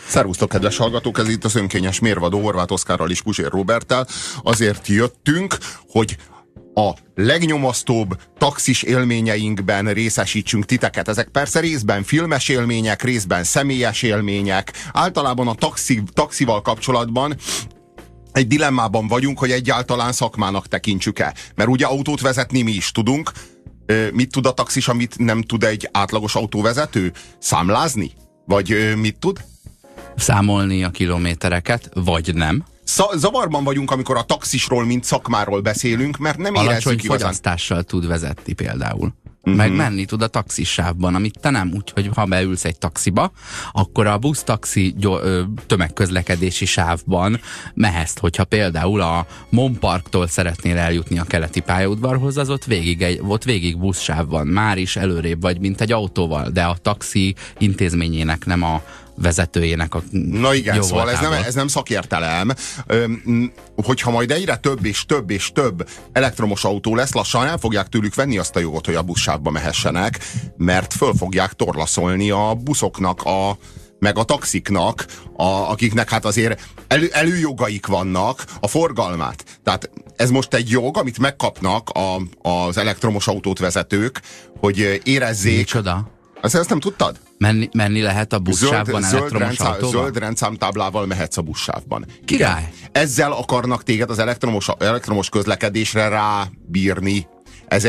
Szervusztok, kedves hallgatók, ez itt az önkényes mérvadó Horváth Oszkárral és Puzsér Roberttel. Azért jöttünk, hogy a legnyomasztóbb taxis élményeinkben részesítsünk titeket. Ezek persze részben filmes élmények, részben személyes élmények. Általában a taxival kapcsolatban egy dilemmában vagyunk, hogy egyáltalán szakmának tekintsük-e. Mert ugye autót vezetni mi is tudunk. Mit tud a taxis, amit nem tud egy átlagos autóvezető? Számlázni? Vagy mit tud? Számolni a kilométereket, vagy nem. Zavarban vagyunk, amikor a taxisról, mint szakmáról beszélünk, mert nem érezzük igazán. Alacsony fogyasztással tud vezetni például. Meg menni tud a taxissávban, amit te nem. Úgyhogy ha beülsz egy taxiba, akkor a busz-taxi tömegközlekedési sávban mehetsz, hogyha például a Mon Parktól szeretnél eljutni a keleti pályaudvarhoz, az ott végig buszsáv van. Már is előrébb vagy, mint egy autóval, de a taxi intézményének, nem a vezetőjének a Na igen, szóval ez nem szakértelem. Hogyha majd egyre több és több és több elektromos autó lesz, lassan el fogják tőlük venni azt a jogot, hogy a buszsávba mehessenek, mert föl fogják torlaszolni a buszoknak, meg a taxiknak, akiknek hát azért előjogaik vannak, a forgalmát. Tehát ez most egy jog, amit megkapnak az elektromos autót vezetők, hogy érezzék. Micsoda? Ezt nem tudtad? Menni lehet a buszsávban elektromos autóval? Zöld rendszámtáblával mehetsz a buszsávban. Király! Igen. Ezzel akarnak téged az elektromos közlekedésre rábírni. Ez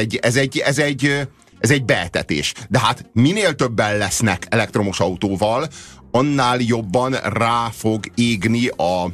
egy beetetés. De hát minél többen lesznek elektromos autóval, annál jobban rá fog égni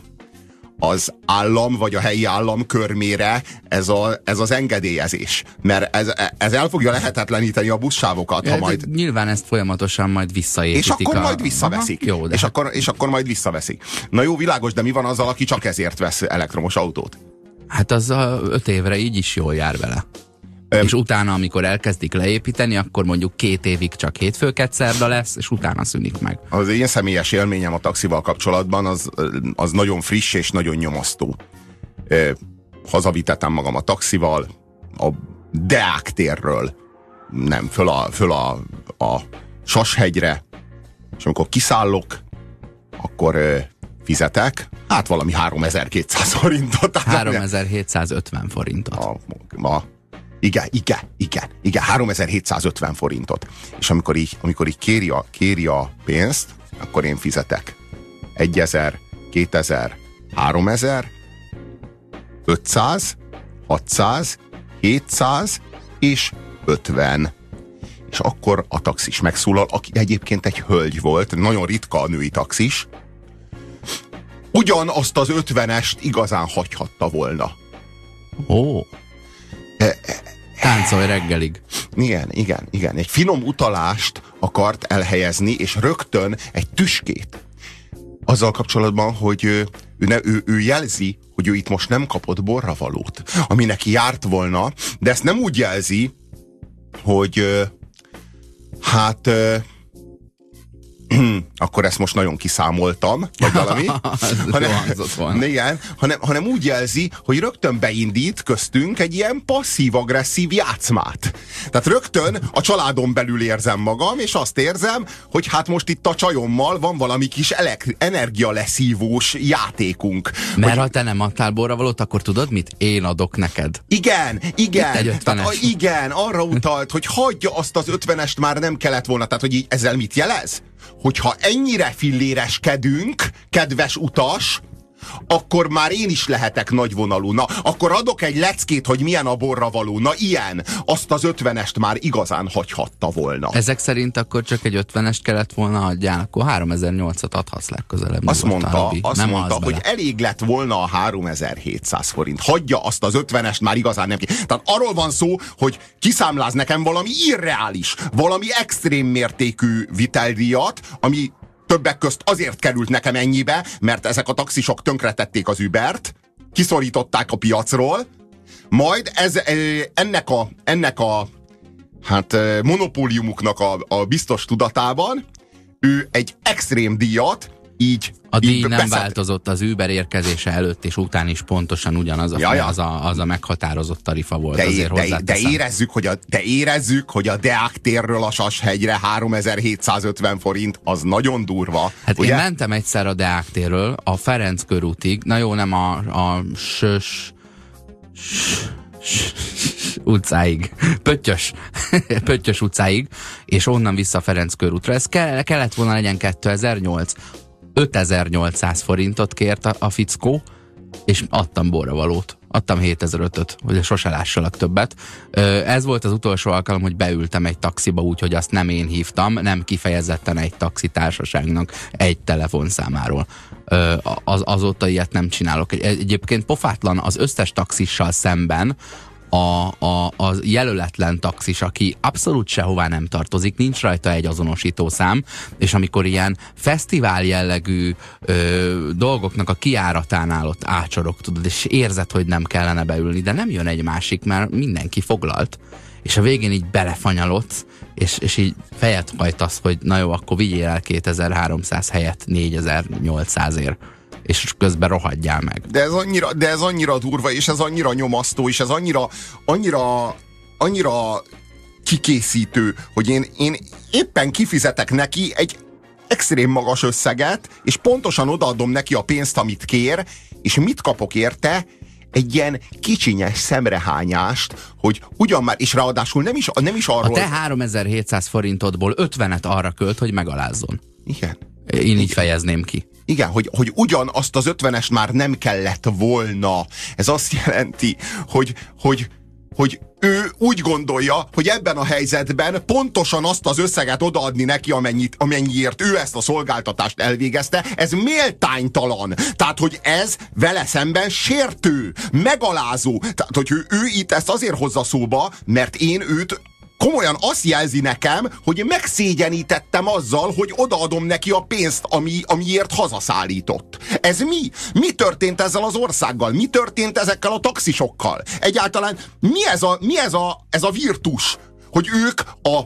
az állam, vagy a helyi állam körmére ez az engedélyezés. Mert ez el fogja lehetetleníteni a buszsávokat, ha majd... Nyilván ezt folyamatosan majd visszaépítik. És akkor majd visszaveszik. Jó, de és akkor majd visszaveszik. Na jó, világos, de mi van azzal, aki csak ezért vesz elektromos autót? Hát az 5 évre így is jól jár vele. És utána, amikor elkezdik leépíteni, akkor mondjuk 2 évig csak hétfő-kedszerda lesz, és utána szűnik meg. Az én személyes élményem a taxival kapcsolatban az nagyon friss és nagyon nyomasztó. Hazavitettem magam a taxival, a Deák térről, nem, föl a Sashegyre, és amikor kiszállok, akkor fizetek, hát valami 3200 forintot. 3750 forintot. Igen, 3750 forintot. És amikor így kéri a pénzt, akkor én fizetek 1000, 2000, 3000, 500, 600, 700 és 50. És akkor a taxis megszólal, aki egyébként egy hölgy volt, nagyon ritka a női taxis, ugyanazt az 50-est igazán hagyhatta volna. Ó. Táncolj reggelig. Igen. Egy finom utalást akart elhelyezni, és rögtön egy tüskét. Azzal kapcsolatban, hogy ő jelzi, hogy ő itt most nem kapott borravalót, ami neki járt volna, de ezt nem úgy jelzi, hogy akkor ezt most nagyon kiszámoltam, vagy valami. hanem úgy jelzi, hogy rögtön beindít köztünk egy ilyen passzív-agresszív játszmát. Tehát rögtön a családon belül érzem magam, és azt érzem, hogy hát most itt a csajommal van valami kis energialeszívós játékunk. Mert ha te nem adtál borravalót, akkor tudod mit? Én adok neked. Igen. Igen, arra utalt, hogy hagyja azt az 50-est, már nem kellett volna. Tehát, hogy így ezzel mit jelez? Hogyha ennyire filléreskedünk, kedves utas, akkor már én is lehetek nagyvonalú. Na, akkor adok egy leckét, hogy milyen a borravaló. Na, ilyen. Azt az 50-est már igazán hagyhatta volna. Ezek szerint akkor csak egy 50-est kellett volna adjál, akkor 3800-at adhatsz legközelebb. Azt mondta, hogy elég lett volna a 3700 forint. Hagyja azt az 50-est már igazán nem. Tehát arról van szó, hogy kiszámláz nekem valami irreális, valami extrém mértékű viteldíjat, ami többek közt azért került nekem ennyibe, mert ezek a taxisok tönkretették az Ubert, kiszorították a piacról, majd ennek a monopóliumuknak a biztos tudatában ő egy extrém díjat A díj nem változott az Uber érkezése előtt és után is pontosan ugyanaz az a meghatározott tarifa volt. De érezzük, hogy a Deák térről a Sashegyre 3750 forint, az nagyon durva. Hát ugye? Én mentem egyszer a Deák térről a Ferenc körútig, na jó, nem a utcáig, Pöttyös utcáig, és onnan vissza Ferenc körútra. Ez kellett volna legyen 2008. 5800 forintot kért a fickó, és adtam borravalót. Adtam 7500-öt, hogy sose lássalak többet. Ez volt az utolsó alkalom, hogy beültem egy taxiba úgy, hogy azt nem én hívtam, nem kifejezetten egy taxitársaságnak egy telefonszámáról. Azóta ilyet nem csinálok. Egyébként pofátlan az összes taxissal szemben a jelöletlen taxis, aki abszolút sehová nem tartozik, nincs rajta egy azonosítószám, és amikor ilyen fesztivál jellegű dolgoknak a kijáratánál ott ácsorog, tudod, és érzed, hogy nem kellene beülni, de nem jön egy másik, mert mindenki foglalt, és a végén így belefanyalodsz, és így fejet hajtasz, hogy na jó, akkor vigyél el 2300 helyett 4800-ért. És közben rohadjál meg. De ez annyira durva, és ez annyira nyomasztó, és ez annyira kikészítő, hogy én éppen kifizetek neki egy extrém magas összeget, és pontosan odaadom neki a pénzt, amit kér, és mit kapok érte? Egy ilyen kicsinyes szemrehányást, hogy ugyan már, és ráadásul nem is arról... A te 3700 forintodból 50-et arra költ, hogy megalázzon. Igen. Én így fejezném ki. Igen, hogy ugyanazt az 50-est már nem kellett volna. Ez azt jelenti, hogy ő úgy gondolja, hogy ebben a helyzetben pontosan azt az összeget odaadni neki, amennyiért ő ezt a szolgáltatást elvégezte, ez méltánytalan. Tehát, hogy ez vele szemben sértő, megalázó. Tehát, hogy ő itt ezt azért hozza szóba, mert én őt komolyan azt jelzi nekem, hogy megszégyenítettem azzal, hogy odaadom neki a pénzt, amiért hazaszállított. Ez mi? Mi történt ezzel az országgal? Mi történt ezekkel a taxisokkal? Egyáltalán mi ez a virtus, hogy ők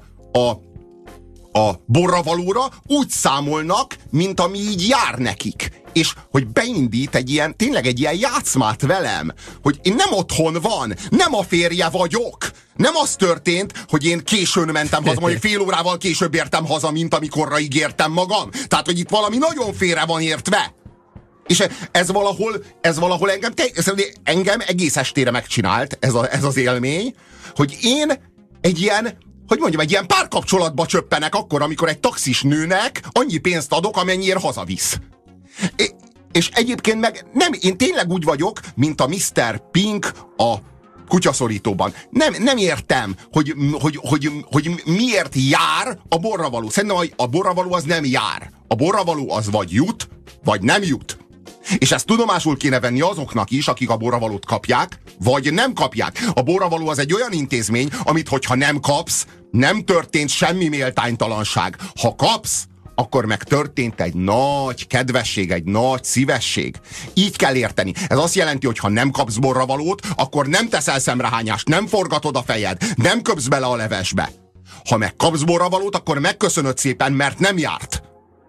a borravalóra úgy számolnak, mint ami így jár nekik. És hogy beindít tényleg egy ilyen játszmát velem, hogy én nem otthon van, nem a férje vagyok. Nem az történt, hogy én későn mentem haza, mondjuk fél órával később értem haza, mint amikorra ígértem magam. Tehát, hogy itt valami nagyon félre van értve. És ez valahol engem egész estére megcsinált, ez az élmény, hogy én egy ilyen párkapcsolatba csöppenek akkor, amikor egy taxis nőnek annyi pénzt adok, amennyiért hazavisz. És egyébként meg nem, én tényleg úgy vagyok, mint a Mr. Pink a kutyaszorítóban. Nem értem, hogy miért jár a borravaló. Szerintem a borravaló az nem jár. A borravaló az vagy jut, vagy nem jut. És ezt tudomásul kéne venni azoknak is, akik a borravalót kapják, vagy nem kapják. A borravaló az egy olyan intézmény, amit hogyha nem kapsz, nem történt semmi méltánytalanság. Ha kapsz, akkor meg történt egy nagy kedvesség, egy nagy szívesség. Így kell érteni. Ez azt jelenti, hogy ha nem kapsz borravalót, akkor nem teszel szemrehányást, nem forgatod a fejed, nem köpsz bele a levesbe. Ha meg kapsz borravalót, akkor megköszönöd szépen, mert nem járt.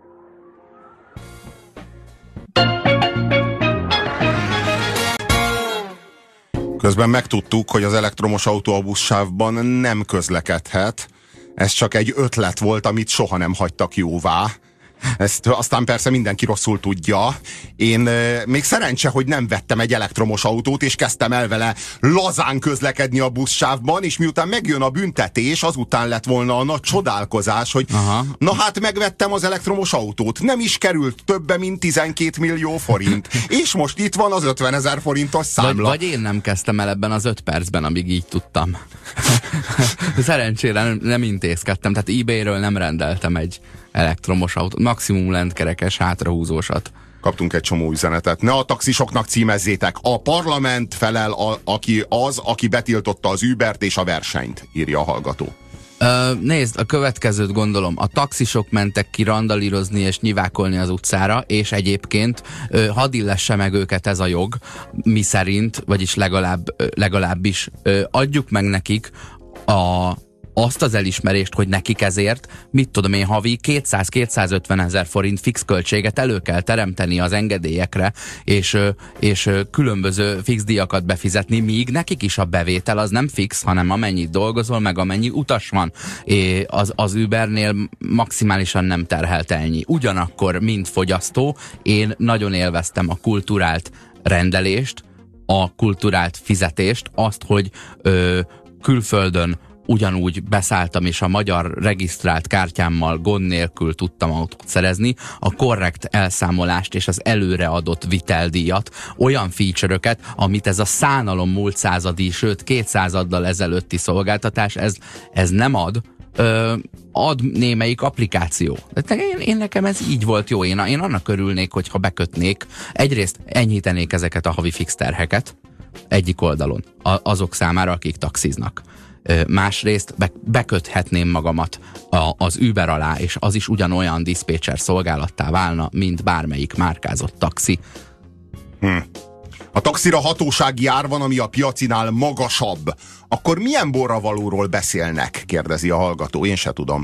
Közben megtudtuk, hogy az elektromos autó a buszsávban nem közlekedhet. Ez csak egy ötlet volt, amit soha nem hagytak jóvá. Ezt aztán persze mindenki rosszul tudja. Én még szerencse, hogy nem vettem egy elektromos autót, és kezdtem el vele lazán közlekedni a buszsávban, és miután megjön a büntetés, azután lett volna a nagy csodálkozás, hogy na hát megvettem az elektromos autót. Nem is került többe, mint 12 millió forint. És most itt van az 50 000 forintos számla. Vagy én nem kezdtem el ebben az 5 percben, amíg így tudtam. Szerencsére nem intézkedtem, tehát eBay-ről nem rendeltem egy elektromos autót, maximum lentkerekes hátrahúzósat. Kaptunk egy csomó üzenetet. Ne a taxisoknak címezzétek, a parlament felel, aki betiltotta az Ubert és a versenyt, írja a hallgató. Nézd, a következőt gondolom. A taxisok mentek ki randalírozni és nyivákolni az utcára, és egyébként hadd illesse meg őket ez a jog, mi szerint, vagyis legalábbis adjuk meg nekik azt az elismerést, hogy nekik ezért, mit tudom én, havi 200-250 ezer forint fix költséget elő kell teremteni az engedélyekre, és különböző fix díjakat befizetni, míg nekik is a bevétel az nem fix, hanem amennyit dolgozol, meg amennyi utas van. Az Ubernél maximálisan nem terhelt ennyi. Ugyanakkor, mint fogyasztó, én nagyon élveztem a kulturált rendelést, a kulturált fizetést, azt, hogy külföldön ugyanúgy beszálltam, és a magyar regisztrált kártyámmal gond nélkül tudtam autót szerezni, a korrekt elszámolást és az előre adott viteldíjat, olyan feature-öket, amit ez a szánalom múlt századi, sőt 200-addal ezelőtti szolgáltatás, ez nem ad, ad némelyik applikáció. Én nekem ez így volt jó. Én annak örülnék, hogyha bekötnék. Egyrészt enyhítenék ezeket a havi fix terheket egyik oldalon, azok számára, akik taxiznak. Másrészt beköthetném magamat az Uber alá, és az is ugyanolyan diszpécser szolgálattá válna, mint bármelyik márkázott taxi. A taxira hatósági ár van, ami a piacinál magasabb. Akkor milyen borravalóról beszélnek? Kérdezi a hallgató. Én se tudom.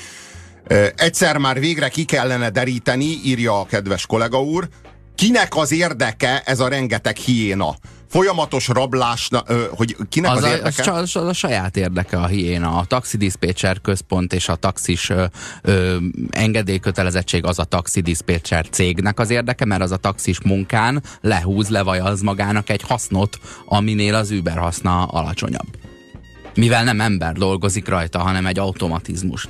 Egyszer már végre ki kellene deríteni, írja a kedves kollega úr, kinek az érdeke ez a rengeteg hiéna? Folyamatos rablás, hogy kinek az érdeke? Az a saját érdeke a hiéna. A taxidiszpécser központ és a taxis engedélykötelezettség az a taxidiszpécser cégnek az érdeke, mert az a taxis munkán levajaz magának egy hasznot, aminél az Uber haszna alacsonyabb. Mivel nem ember dolgozik rajta, hanem egy automatizmus.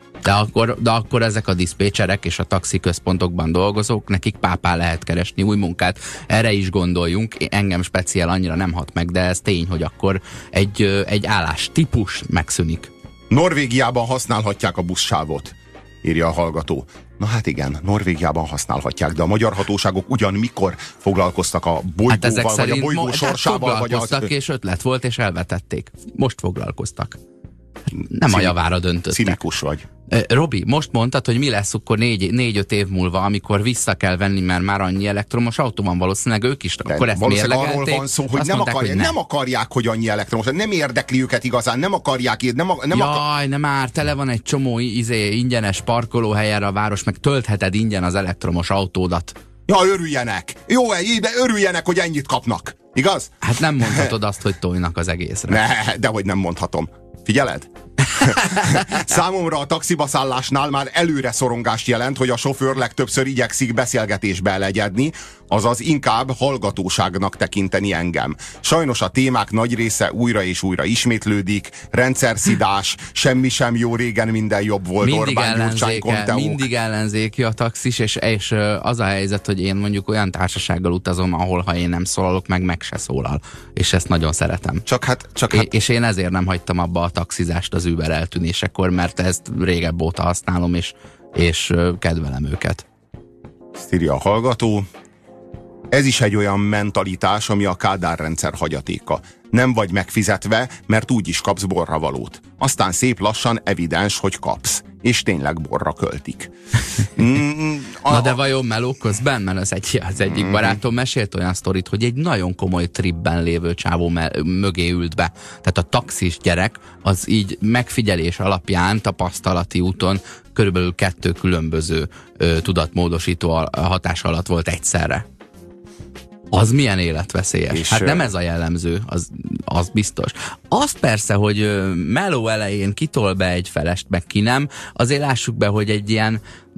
De akkor ezek a diszpécserek és a taxi központokban dolgozók, nekik pápá lehet keresni új munkát. Erre is gondoljunk, engem speciál annyira nem hat meg, de ez tény, hogy akkor egy állástípus megszűnik. Norvégiában használhatják a buszsávot, írja a hallgató. Na hát igen, Norvégiában használhatják, de a magyar hatóságok ugyan mikor foglalkoztak a bolygóval, vagy a bolygó sorsával? Foglalkoztak, és ötlet volt, és elvetették. Most foglalkoztak. Nem a javára döntöttek. Cinikus vagy. Robi, most mondtad, hogy mi lesz akkor 4-5 év múlva, amikor vissza kell venni, mert már annyi elektromos autó van, valószínűleg ők is. De akkor ezt mérlegelték. Arról van szó, hogy nem akarják, hogy annyi elektromos, nem érdekli őket igazán, nem akarják. Nem már, tele van egy csomó ingyenes parkolóhelyen a város, meg töltheted ingyen az elektromos autódat. Ja, örüljenek! Jó, örüljenek, hogy ennyit kapnak. Igaz? Hát nem mondhatod azt, hogy tojnak az egészre. Dehogy nem mondhatom. Figyeled? Számomra a taxiba szállásnál már előre szorongást jelent, hogy a sofőr legtöbbször igyekszik beszélgetésbe elegyedni, azaz inkább hallgatóságnak tekinteni engem. Sajnos a témák nagy része újra és újra ismétlődik, rendszerszidás, semmi sem jó, régen minden jobb volt, mindig ellenzéki a taxis, és az a helyzet, hogy én mondjuk olyan társasággal utazom, ahol ha én nem szólalok, meg se szólal. És ezt nagyon szeretem. És én ezért nem hagytam abba a taxizást az Uber eltűnésekor, mert ezt régebb óta használom, és kedvelem őket. Ezt írja a hallgató. Ez is egy olyan mentalitás, ami a Kádár rendszer hagyatéka. Nem vagy megfizetve, mert úgy is kapsz borravalót. Aztán szép lassan evidens, hogy kapsz. És tényleg borra költik. Na de vajon meló közben? Mert az egyik barátom mesélt olyan sztorit, hogy egy nagyon komoly tripben lévő csávó mögé ült be. Tehát a taxis gyerek az így megfigyelés alapján, tapasztalati úton körülbelül 2 különböző tudatmódosító hatás alatt volt egyszerre. Az milyen életveszélyes. Hát nem ez a jellemző, az biztos. Azt persze, hogy meló elején kitol be egy felest, meg ki nem, azért lássuk be, hogy egy ilyen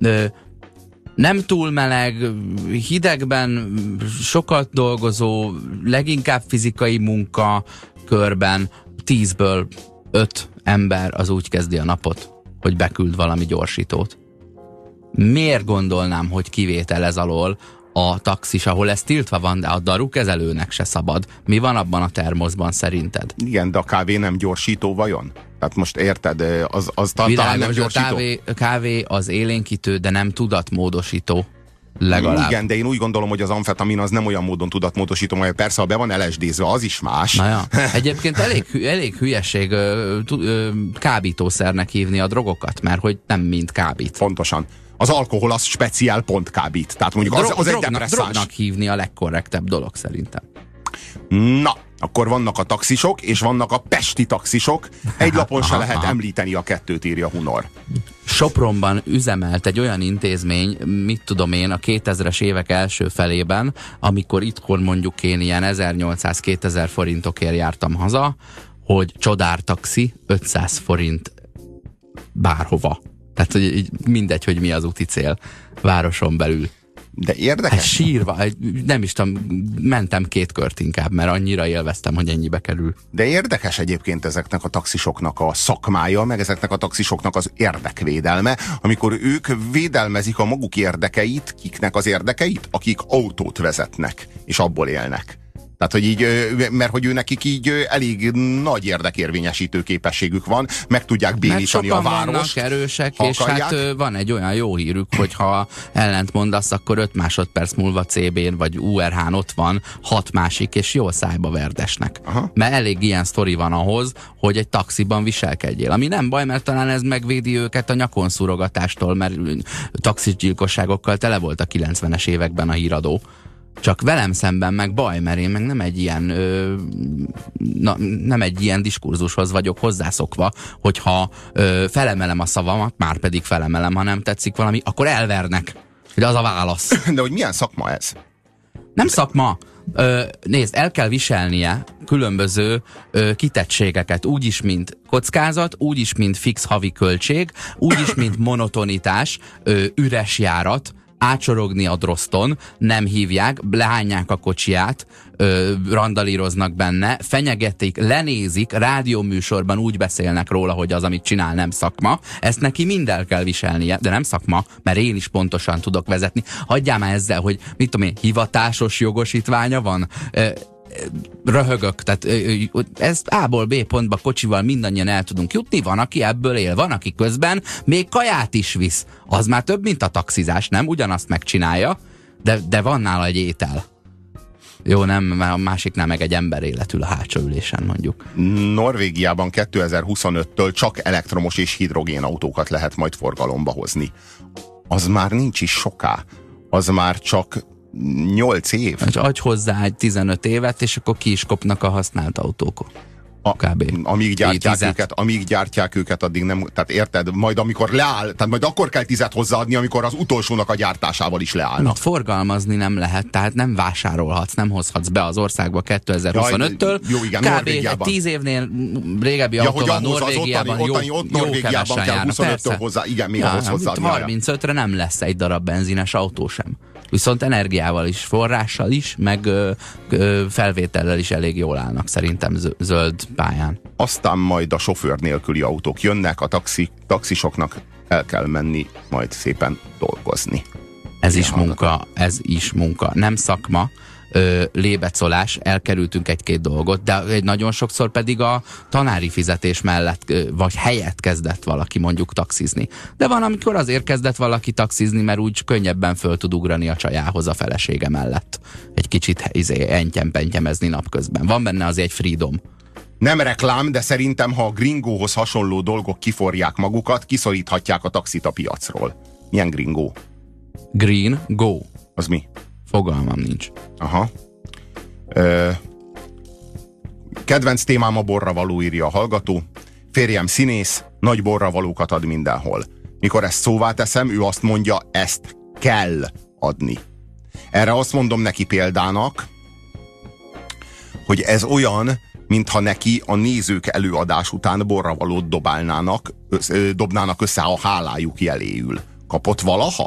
nem túl meleg, hidegben sokat dolgozó, leginkább fizikai munka körben 10-ből 5 ember az úgy kezdi a napot, hogy beküld valami gyorsítót. Miért gondolnám, hogy kivétel ez alól a taxis, ahol ez tiltva van, de a darukezelőnek se szabad. Mi van abban a termoszban szerinted? Igen, de a kávé nem gyorsító vajon? Tehát most érted, az talán nem gyorsító. A kávé az élénkítő, de nem tudatmódosító. Legalább. Igen, de én úgy gondolom, hogy az amfetamin az nem olyan módon tudatmódosító, mert persze, ha be van LSD-zve, az is más. Na ja. Egyébként elég hülyeség kábítószernek hívni a drogokat, mert hogy nem mind kábít. Pontosan. Az alkohol az speciál pont kábít. Tehát mondjuk az egy depresszáns. Drognak hívni a legkorrektebb dolog szerintem. Na, Akkor vannak a taxisok, és vannak a pesti taxisok. Egy lapon se lehet említeni a kettőt, írja Hunor. Sopronban üzemelt egy olyan intézmény, mit tudom én, a 2000-es évek első felében, amikor itthon mondjuk én ilyen 1800-2000 forintokért jártam haza, hogy csodártaxi 500 forint bárhova. Tehát hogy mindegy, hogy mi az úti cél városon belül. De érdekes. Hát sírva, nem is tudom, mentem 2 kört inkább, mert annyira élveztem, hogy ennyibe kerül. De érdekes egyébként ezeknek a taxisoknak a szakmája, meg ezeknek a taxisoknak az érdekvédelme, amikor ők védelmezik a maguk érdekeit, kiknek az érdekeit? Akik autót vezetnek, és abból élnek. Tehát, hogy így, mert hogy ő nekik így elég nagy érdekérvényesítő képességük van, meg tudják bénítani a várost. Vannak erősek, és akarják. Hát van egy olyan jó hírük, hogy ha ellent mondasz, akkor 5 másodperc múlva CB-n vagy URH-n ott van 6 másik, és jól szájba verdesnek. Aha. Mert elég ilyen sztori van ahhoz, hogy egy taxiban viselkedjél. Ami nem baj, mert talán ez megvédi őket a nyakonszúrogatástól, mert taxisgyilkosságokkal tele volt a 90-es években a híradó. Csak velem szemben meg baj, mert én meg nem egy ilyen diskurzushoz vagyok hozzászokva, hogyha felemelem a szavamat, már pedig felemelem, ha nem tetszik valami, akkor elvernek. Hogy az a válasz. De hogy milyen szakma ez? Nem szakma. Nézd, el kell viselnie különböző kitettségeket, úgyis, mint kockázat, úgyis, mint fix havi költség, úgyis, mint monotonitás, üres járat, átsorogni a droszton, nem hívják, lehányják a kocsiját, randalíroznak benne, fenyegetik, lenézik, rádióműsorban úgy beszélnek róla, hogy az, amit csinál, nem szakma. Ezt neki mind el kell viselnie, de nem szakma, mert én is pontosan tudok vezetni. Hagyjál már ezzel, hogy mit tudom én, hivatásos jogosítványa van? Röhögök, tehát ez A-ból B pontba kocsival mindannyian el tudunk jutni, van, aki ebből él, van, aki közben még kaját is visz. Az már több, mint a taxizás, nem? Ugyanazt megcsinálja, de van nála egy étel. Jó, nem, a másiknál meg egy ember életül a hátsó ülésen, mondjuk. Norvégiában 2025-től csak elektromos és hidrogén autókat lehet majd forgalomba hozni. Az már nincs is soká. Az már csak 8 év. Adj hozzá egy 15 évet, és akkor ki is kopnak a használt autók. Amíg gyártják őket, addig nem, tehát érted, majd amikor leáll, tehát majd akkor kell 10-et hozzáadni, amikor az utolsónak a gyártásával is leállnak. Forgalmazni nem lehet, tehát nem vásárolhatsz, nem hozhatsz be az országba 2025-től. Jó, igen, kb. Norvégiában. 10 évnél régebbi autó van Norvégiában, ott Norvégiában kell 25-től hozzá, igen, még ahhoz hozzáadni. 35-re nem lesz egy darab benzines autó sem. Viszont energiával is, forrással is, meg felvétellel is elég jól állnak szerintem zöld pályán. Aztán majd a sofőr nélküli autók jönnek, a taxisoknak el kell menni majd szépen dolgozni. Ez is munka. Nem szakma, lébecolás, elkerültünk egy-két dolgot, de nagyon sokszor pedig a tanári fizetés mellett, vagy helyett kezdett valaki mondjuk taxizni. De van, amikor azért kezdett valaki taxizni, mert úgy könnyebben föl tud ugrani a csajához a felesége mellett. Egy kicsit entyem-pentyemezni napközben. Van benne azért egy freedom. Nem reklám, de szerintem, ha a gringóhoz hasonló dolgok kiforják magukat, kiszoríthatják a taxit a piacról. Milyen gringó? Green Go. Az mi? Fogalmam nincs. Aha. Kedvenc témám a borravaló, írja a hallgató. Férjem színész, nagy borravalókat ad mindenhol. Mikor ezt szóvá teszem, ő azt mondja, ezt kell adni. Erre azt mondom neki példának, hogy ez olyan, mintha neki a nézők előadás után borravalót dobnának össze a hálájuk jeléül. Kapott valaha?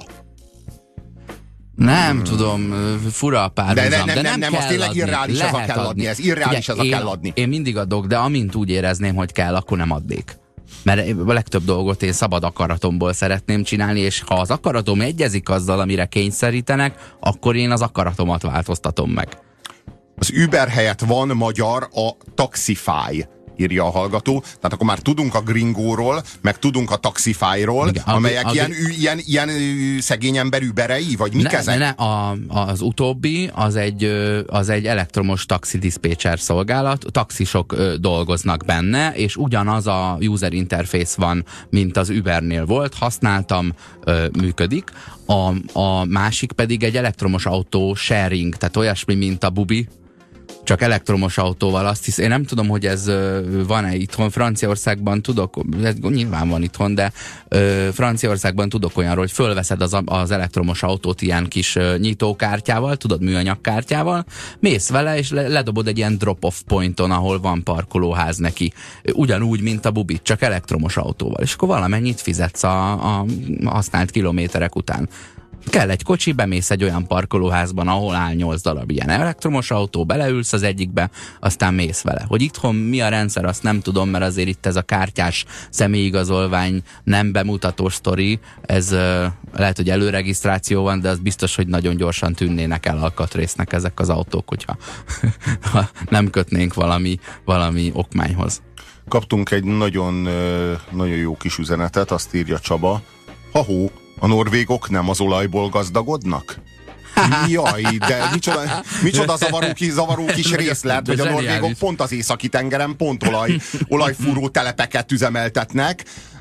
Nem tudom, fura a párhuzam, de nem az tényleg irreális, ez a kell adni. Ez irreális, ez a kell adni. Én mindig adok, de amint úgy érezném, hogy kell, akkor nem adnék. Mert a legtöbb dolgot én szabad akaratomból szeretném csinálni, és ha az akaratom egyezik azzal, amire kényszerítenek, akkor én az akaratomat változtatom meg. Az Uber helyett van magyar a Taxify, írja a hallgató. Tehát akkor már tudunk a Gringóról, meg tudunk a Taxify-ról, amelyek ilyen szegény ember überei, vagy mik ezek? Az utóbbi az egy elektromos taxi diszpécser szolgálat, taxisok dolgoznak benne, és ugyanaz a user interface van, mint az Ubernél volt, használtam, működik. A másik pedig egy elektromos autó sharing, tehát olyasmi, mint a Bubi, csak elektromos autóval. Azt hisz, én nem tudom, hogy ez van-e itthon. Franciaországban tudok, nyilván van itthon, de Franciaországban tudok olyanról, hogy fölveszed az elektromos autót ilyen kis nyitókártyával, tudod, műanyagkártyával, mész vele, és ledobod egy ilyen drop-off pointon, ahol van parkolóház neki. Ugyanúgy, mint a bubit, csak elektromos autóval. És akkor valamennyit fizetsz a használt kilométerek után. Kell egy kocsi, bemész egy olyan parkolóházban, ahol áll 8 darab ilyen elektromos autó, beleülsz az egyikbe, aztán mész vele. Hogy itthon mi a rendszer, azt nem tudom, mert azért itt ez a kártyás személyigazolvány nem bemutató sztori, ez lehet, hogy előregisztráció van, de az biztos, hogy nagyon gyorsan tűnnének el alkatrésznek ezek az autók, hogyha ha nem kötnénk valami okmányhoz. Kaptunk egy nagyon jó kis üzenetet, azt írja Csaba. Ha-hó, a norvégok nem az olajból gazdagodnak? Jaj, de micsoda zavaró kis részlet, hogy a norvégok pont az északi tengeren pont olajfúró telepeket üzemeltetnek.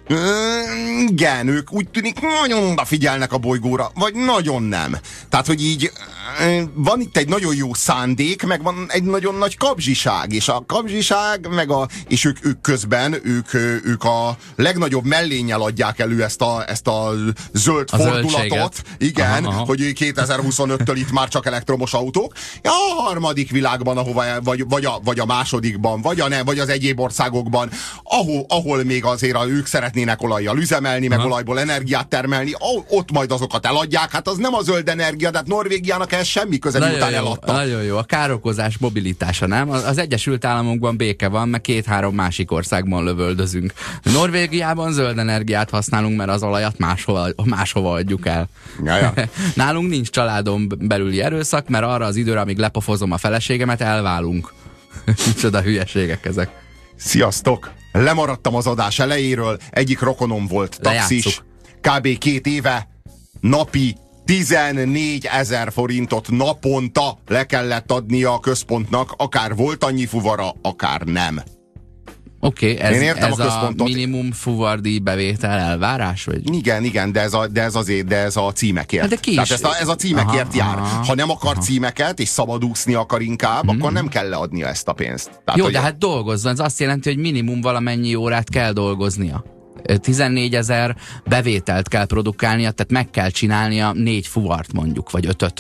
Igen, ők úgy tűnik nagyon odafigyelnek a bolygóra, vagy nagyon nem. Tehát, hogy így van itt egy nagyon jó szándék, meg van egy nagyon nagy kapzsiság, és a kapzsiság, és ők közben, ők a legnagyobb mellénnyel adják elő ezt a zöld fordulatot. Igen, aha. Hogy 2025-től itt már csak elektromos autók. A harmadik világban, ahova, vagy a másodikban, vagy az egyéb országokban, ahol még azért ők szeretnének olajjal üzemelni, meg olajból energiát termelni, ott majd azokat eladják. Hát az nem a zöld energia, de hát Norvégiának ehhez semmi köze, miután eladta. Nagyon jó, a károkozás mobilitása, nem? Az Egyesült Államokban béke van, meg 2-3 másik országban lövöldözünk. Norvégiában zöld energiát használunk, mert az olajat máshova adjuk el. Jaja. Nálunk nincs családon belüli erőszak, mert arra az időre, amíg lepofozom a feleségemet, elválunk. Micsoda hülyeségek ezek. Sziasztok! Lemaradtam az adás elejéről, egyik rokonom volt taxis, kb. 2 éve, napi 14 000 forintot naponta le kellett adnia a központnak, akár volt annyi fuvara, akár nem. Oké, ez a minimum fuvardíj bevétel elvárás? Vagy? Igen, de ez a címekért. Hát tehát ez a címekért jár. Ha nem akar címeket, és szabadúszni akar inkább, akkor nem kell leadnia ezt a pénzt. Tehát, jó, de hát dolgozzon, ez azt jelenti, hogy minimum valamennyi órát kell dolgoznia. 14 000 bevételt kell produkálnia, tehát meg kell csinálnia 4 fuvart mondjuk, vagy 5-öt.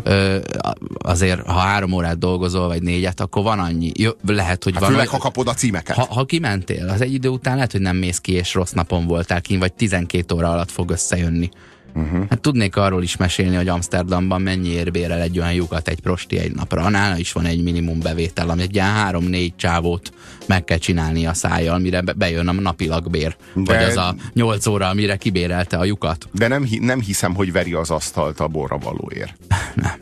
Azért, ha 3 órát dolgozol, vagy 4-et, akkor van annyi. Jó, lehet, hogy hát van. Főleg, ha kapod a címeket. Ha kimentél, az egy idő után lehet, hogy nem mész ki, és rossz napon voltál ki, vagy 12 óra alatt fog összejönni. Hát tudnék arról is mesélni, hogy Amsterdamban mennyiért bérel egy olyan lyukat egy prosti egy napra. Nála is van egy minimum bevétel, ami egy ilyen 3-4 csávót meg kell csinálni a szájjal, mire bejön a napilag bér. Vagy az a 8 óra, amire kibérelte a lyukat. De nem hiszem, hogy veri az asztalt a borra valóért. Nem.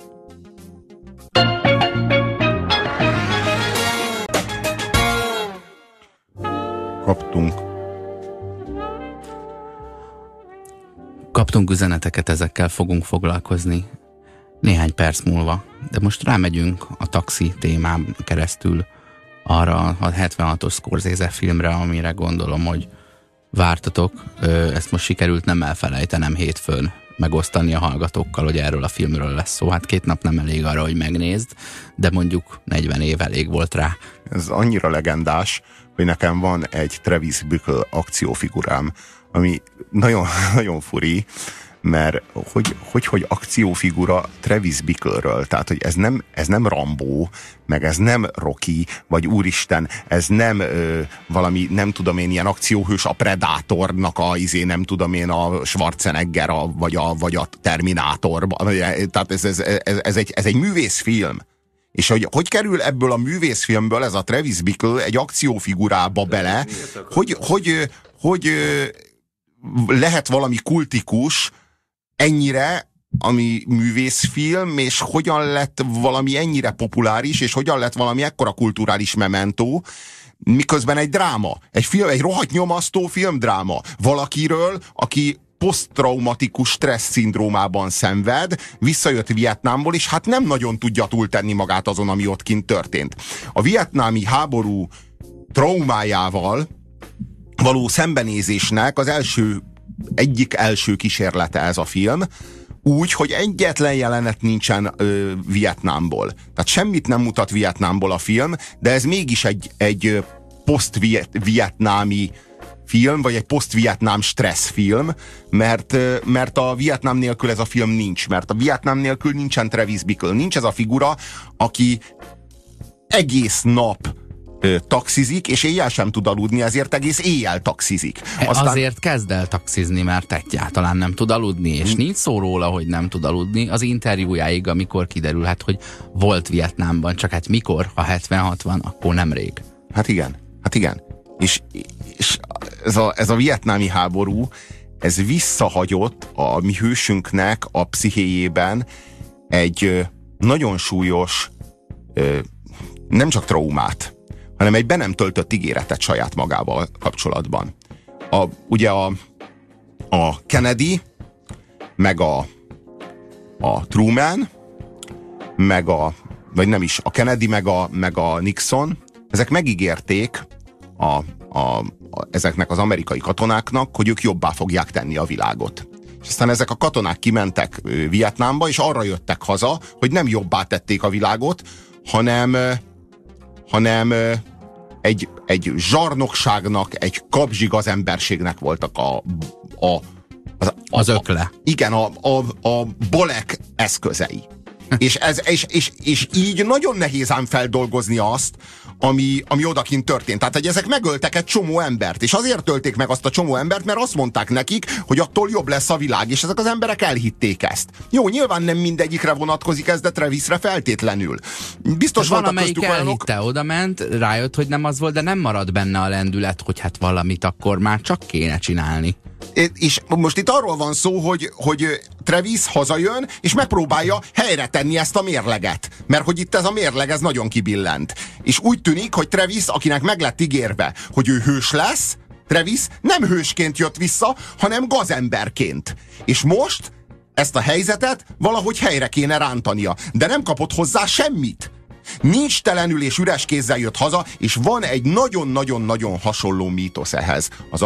Kaptunk üzeneteket, ezekkel fogunk foglalkozni néhány perc múlva. De most rámegyünk a taxi témán keresztül arra a 76-os Scorsese filmre, amire gondolom, hogy vártatok. Ezt most sikerült nem elfelejtenem hétfőn megosztani a hallgatókkal, hogy erről a filmről lesz szó. Hát 2 nap nem elég arra, hogy megnézd, de mondjuk 40 év elég volt rá. Ez annyira legendás, hogy nekem van egy Travis Bickle akciófigurám, ami nagyon, nagyon furi, mert hogy akciófigura Travis Bickle-ről, tehát hogy ez nem Rambo, meg ez nem Rocky, vagy úristen, ez nem valami, nem tudom én, ilyen akcióhős a Predatornak nem tudom én, a Schwarzenegger, vagy a Terminátor, tehát ez egy művészfilm. És hogy kerül ebből a művészfilmből ez a Travis Bickle egy akciófigurába bele, hogy lehet valami kultikus ennyire, ami művészfilm, és hogyan lett valami ennyire populáris, és hogyan lett valami ekkora kulturális mementó, miközben egy dráma, egy rohadt nyomasztó filmdráma valakiről, aki poszttraumatikus stressz szindrómában szenved, visszajött Vietnámból, és hát nem nagyon tudja túltenni magát azon, ami ott kint történt. A vietnámi háború traumájával való szembenézésnek az egyik első kísérlete ez a film. úgy, hogy egyetlen jelenet nincsen Vietnámból. Tehát semmit nem mutat Vietnámból a film, de ez mégis egy poszt-vietnámi film, vagy egy poszt-vietnám stresszfilm, mert a Vietnám nélkül ez a film nincs. Mert a Vietnám nélkül nincsen Travis Bickle. Nincs ez a figura, aki egész nap taxizik, és éjjel sem tud aludni, ezért egész éjjel taxizik. Azért kezd el taxizni, mert egyáltalán nem tud aludni, és nincs szó róla, hogy nem tud aludni az interjújáig, amikor kiderülhet, hogy volt Vietnámban, csak hát mikor, ha 76-ban, akkor nemrég. Hát igen. És ez a vietnámi háború, ez visszahagyott a mi hősünknek a pszichéjében egy nagyon súlyos, nem csak traumát, hanem egy be nem töltött ígéretet saját magával kapcsolatban. Ugye a Kennedy, meg a Truman, vagy nem is, a Kennedy, meg a Nixon, ezek megígérték ezeknek az amerikai katonáknak, hogy ők jobbá fogják tenni a világot. És aztán ezek a katonák kimentek Vietnámba, és arra jöttek haza, hogy nem jobbá tették a világot, hanem egy zsarnokságnak, egy kapzsigazemberségnek voltak az ökle. Igen, a bolek eszközei. és így nagyon nehéz ám feldolgozni azt, ami odakint történt. Tehát, hogy ezek megöltek egy csomó embert, és azért ölték meg azt a csomó embert, mert azt mondták nekik, hogy attól jobb lesz a világ, és ezek az emberek elhitték ezt. Jó, nyilván nem mindegyikre vonatkozik ez, de Travisre feltétlenül. Biztos van, amelyik elhitte, oda ment, rájött, hogy nem az volt, de nem marad benne a lendület, hogy hát valamit akkor már csak kéne csinálni. És most itt arról van szó, hogy Travis hazajön, és megpróbálja helyre tenni ezt a mérleget. Mert hogy itt ez a mérleg, ez nagyon kibillent. És úgy tűnik, hogy Travis, akinek meg lett ígérve, hogy ő hős lesz, Travis nem hősként jött vissza, hanem gazemberként. És most ezt a helyzetet valahogy helyre kéne rántania. De nem kapott hozzá semmit. Nincs telenül és üres kézzel jött haza, és van egy nagyon-nagyon-nagyon hasonló mítosz ehhez. Az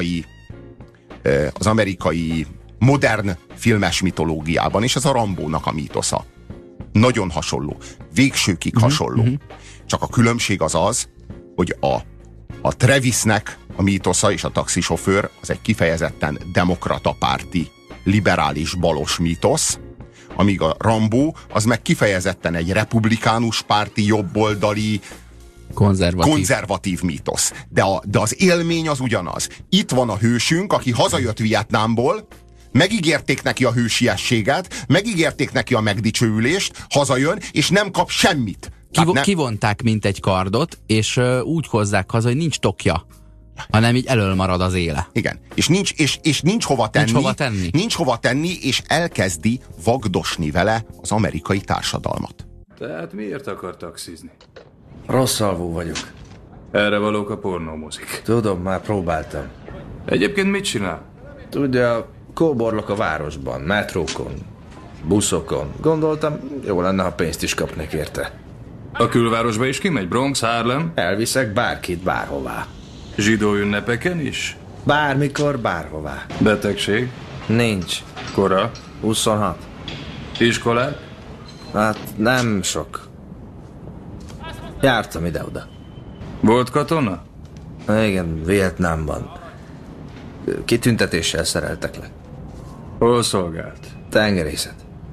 amerikai modern filmes mitológiában, és ez a Rambónak a mítosza. Nagyon hasonló. Végsőkig hasonló. Csak a különbség az, hogy a Travisnek a mítosza és a taxisofőr az egy kifejezetten demokrata párti, liberális balos mítosz, amíg a Rambó az meg kifejezetten egy republikánus párti, jobboldali, konzervatív mítosz. De az élmény az ugyanaz. Itt van a hősünk, aki hazajött Vietnámból, megígérték neki a hősiességet, megígérték neki a megdicsőülést, hazajön, és nem kap semmit. Kivonták mint egy kardot, és úgy hozzák haza, hogy nincs tokja, hanem így elől marad az éle. Igen, és nincs hova tenni. Nincs hova tenni, és elkezdi vagdosni vele az amerikai társadalmat. Tehát miért akar taxizni? Rossz alvó vagyok. Erre valók a pornómozik. Tudom, már próbáltam. Egyébként mit csinál? Tudja, kóborlok a városban, metrókon, buszokon. Gondoltam, jó lenne, ha pénzt is kapnék érte. A külvárosba is kimegy? Bronx, Harlem? Elviszek bárkit bárhová. Zsidó ünnepeken is? Bármikor, bárhová. Betegség? Nincs. Kora? 26. Iskolák? Hát nem sok. Jártam ide-oda. Volt katona? Igen, Vietnámban. Kitüntetéssel szereltek le. Hol szolgált? Tengerészet.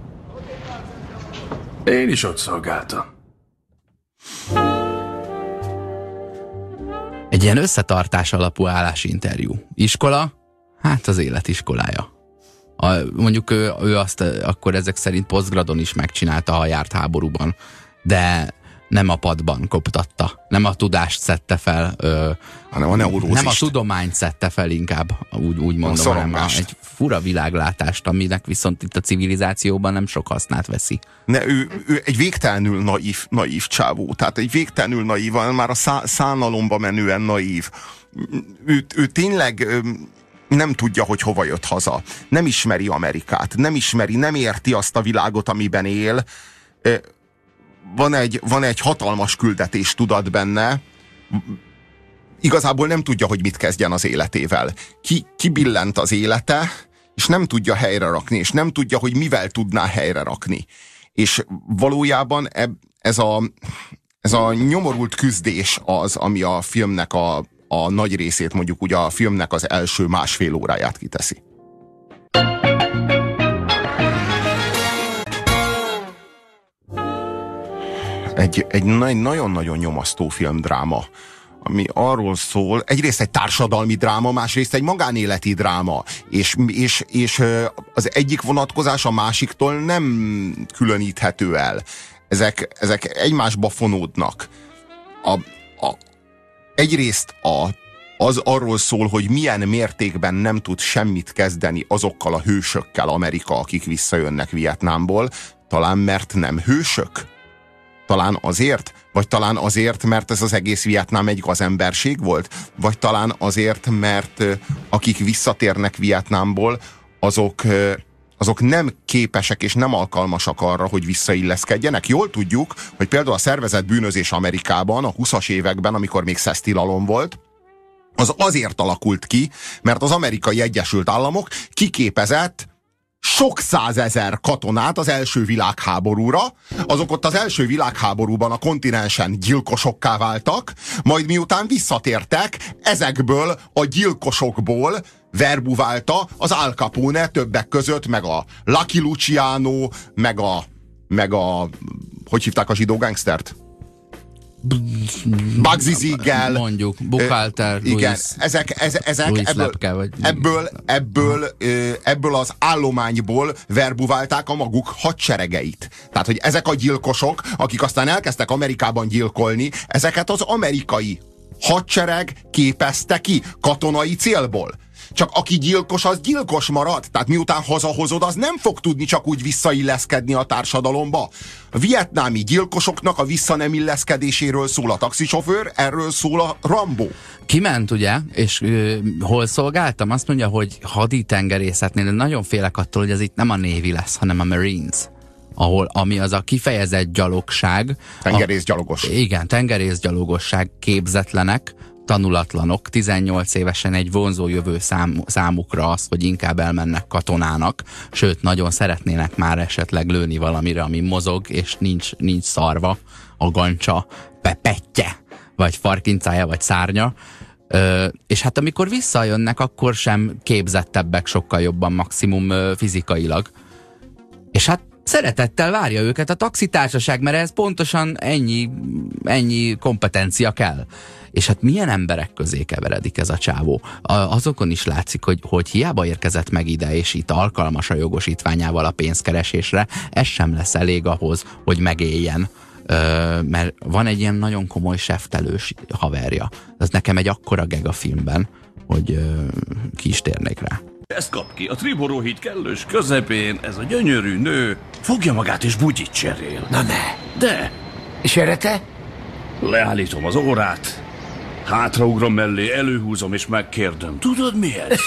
Én is ott szolgáltam. Egy ilyen összetartás alapú állásinterjú. Iskola? Hát az élet iskolája. Mondjuk ő azt akkor ezek szerint posztgradon is megcsinálta, ha járt háborúban, de nem a padban koptatta, nem a tudást szedte fel, hanem a neurózist. Nem a tudományt szedte fel inkább, úgy mondom, hanem egy fura világlátást, aminek viszont itt a civilizációban nem sok hasznát veszi. Ő egy végtelenül naív csávó, tehát egy végtelenül naív, már a szánalomba menően naív. Ő tényleg nem tudja, hogy hova jött haza. Nem ismeri Amerikát, nem érti azt a világot, amiben él. Van egy hatalmas küldetés tudat benne, igazából nem tudja, hogy mit kezdjen az életével. Kibillent az élete, és nem tudja helyre rakni, és nem tudja, hogy mivel tudná helyre rakni. És valójában ez a nyomorult küzdés az, ami a filmnek a nagy részét, mondjuk ugye a filmnek az első 1,5 óráját kiteszi. Egy nagyon-nagyon nyomasztó filmdráma, ami arról szól, egyrészt egy társadalmi dráma, másrészt egy magánéleti dráma, és az egyik vonatkozás a másiktól nem különíthető el. Ezek egymásba fonódnak. Egyrészt az arról szól, hogy milyen mértékben nem tud semmit kezdeni azokkal a hősökkel Amerika, akik visszajönnek Vietnámból, talán mert nem hősök. Talán azért? Vagy talán azért, mert ez az egész Vietnám egy gazemberség volt? Vagy talán azért, mert akik visszatérnek Vietnámból, azok nem képesek és nem alkalmasak arra, hogy visszailleszkedjenek. Jól tudjuk, hogy például a szervezett bűnözés Amerikában a 20-as években, amikor még szesztilalom volt, az azért alakult ki, mert az Amerikai Egyesült Államok kiképezett sok százezer katonát az első világháborúra, azok ott az első világháborúban a kontinensen gyilkosokká váltak, majd miután visszatértek, ezekből a gyilkosokból verbuválta az Al Capone többek között, meg a Lucky Luciano, meg a hogy hívták a zsidó gangstert? Bugsy Siegel. Mondjuk, Buchalter, igen, Louis ebből az állományból verbuválták a maguk hadseregeit. Tehát, hogy ezek a gyilkosok, akik aztán elkezdtek Amerikában gyilkolni, ezeket az amerikai hadsereg képezte ki katonai célból. Csak aki gyilkos, az gyilkos marad. Tehát miután hazahozod, az nem fog tudni csak úgy visszailleszkedni a társadalomba. A vietnámi gyilkosoknak a visszanemilleszkedéséről szól a taxisofőr, erről szól a Rambo. Kiment, ugye, és hol szolgáltam? Azt mondja, hogy haditengerészetnél nagyon félek attól, hogy ez itt nem a Navy lesz, hanem a Marines. Ami az a kifejezett gyalogság. Tengerészgyalogos. Igen, tengerészgyalogosság, képzetlenek, tanulatlanok, 18 évesen egy vonzó jövő számukra az, hogy inkább elmennek katonának, sőt, nagyon szeretnének már esetleg lőni valamire, ami mozog, és nincs szarva a gancsa, petje, vagy farkincája, vagy szárnya. És hát amikor visszajönnek, akkor sem képzettebbek sokkal jobban, maximum fizikailag. És hát szeretettel várja őket a taxitársaság, mert ez pontosan ennyi kompetencia kell. És hát milyen emberek közé keveredik ez a csávó. Azokon is látszik, hogy hiába érkezett meg ide, és itt alkalmas a jogosítványával a pénzkeresésre, ez sem lesz elég ahhoz, hogy megéljen. Mert van egy ilyen nagyon komoly seftelős haverja. Ez nekem egy akkora geg a filmben, hogy ki is térnék rá. Ezt kap ki, a Triboró híd kellős közepén, ez a gyönyörű nő fogja magát és bugyit cserél. Na ne. De És erre te? leállítom az órát, hátraugrom mellé, előhúzom és megkérdem. Tudod mi ez?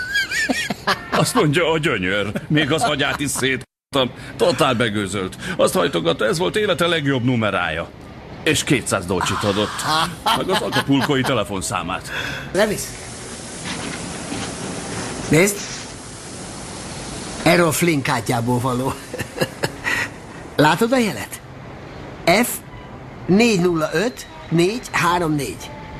Azt mondja, a gyönyör. Még az agyát is széttam. Totál begőzölt. Azt hajtogatta, ez volt élete legjobb numerája. És 200 dolcsit adott. Meg az acapulcói telefonszámát. Levisz. Nézd. Errol Flynn kártyából való. Látod a jelet? F 405 434.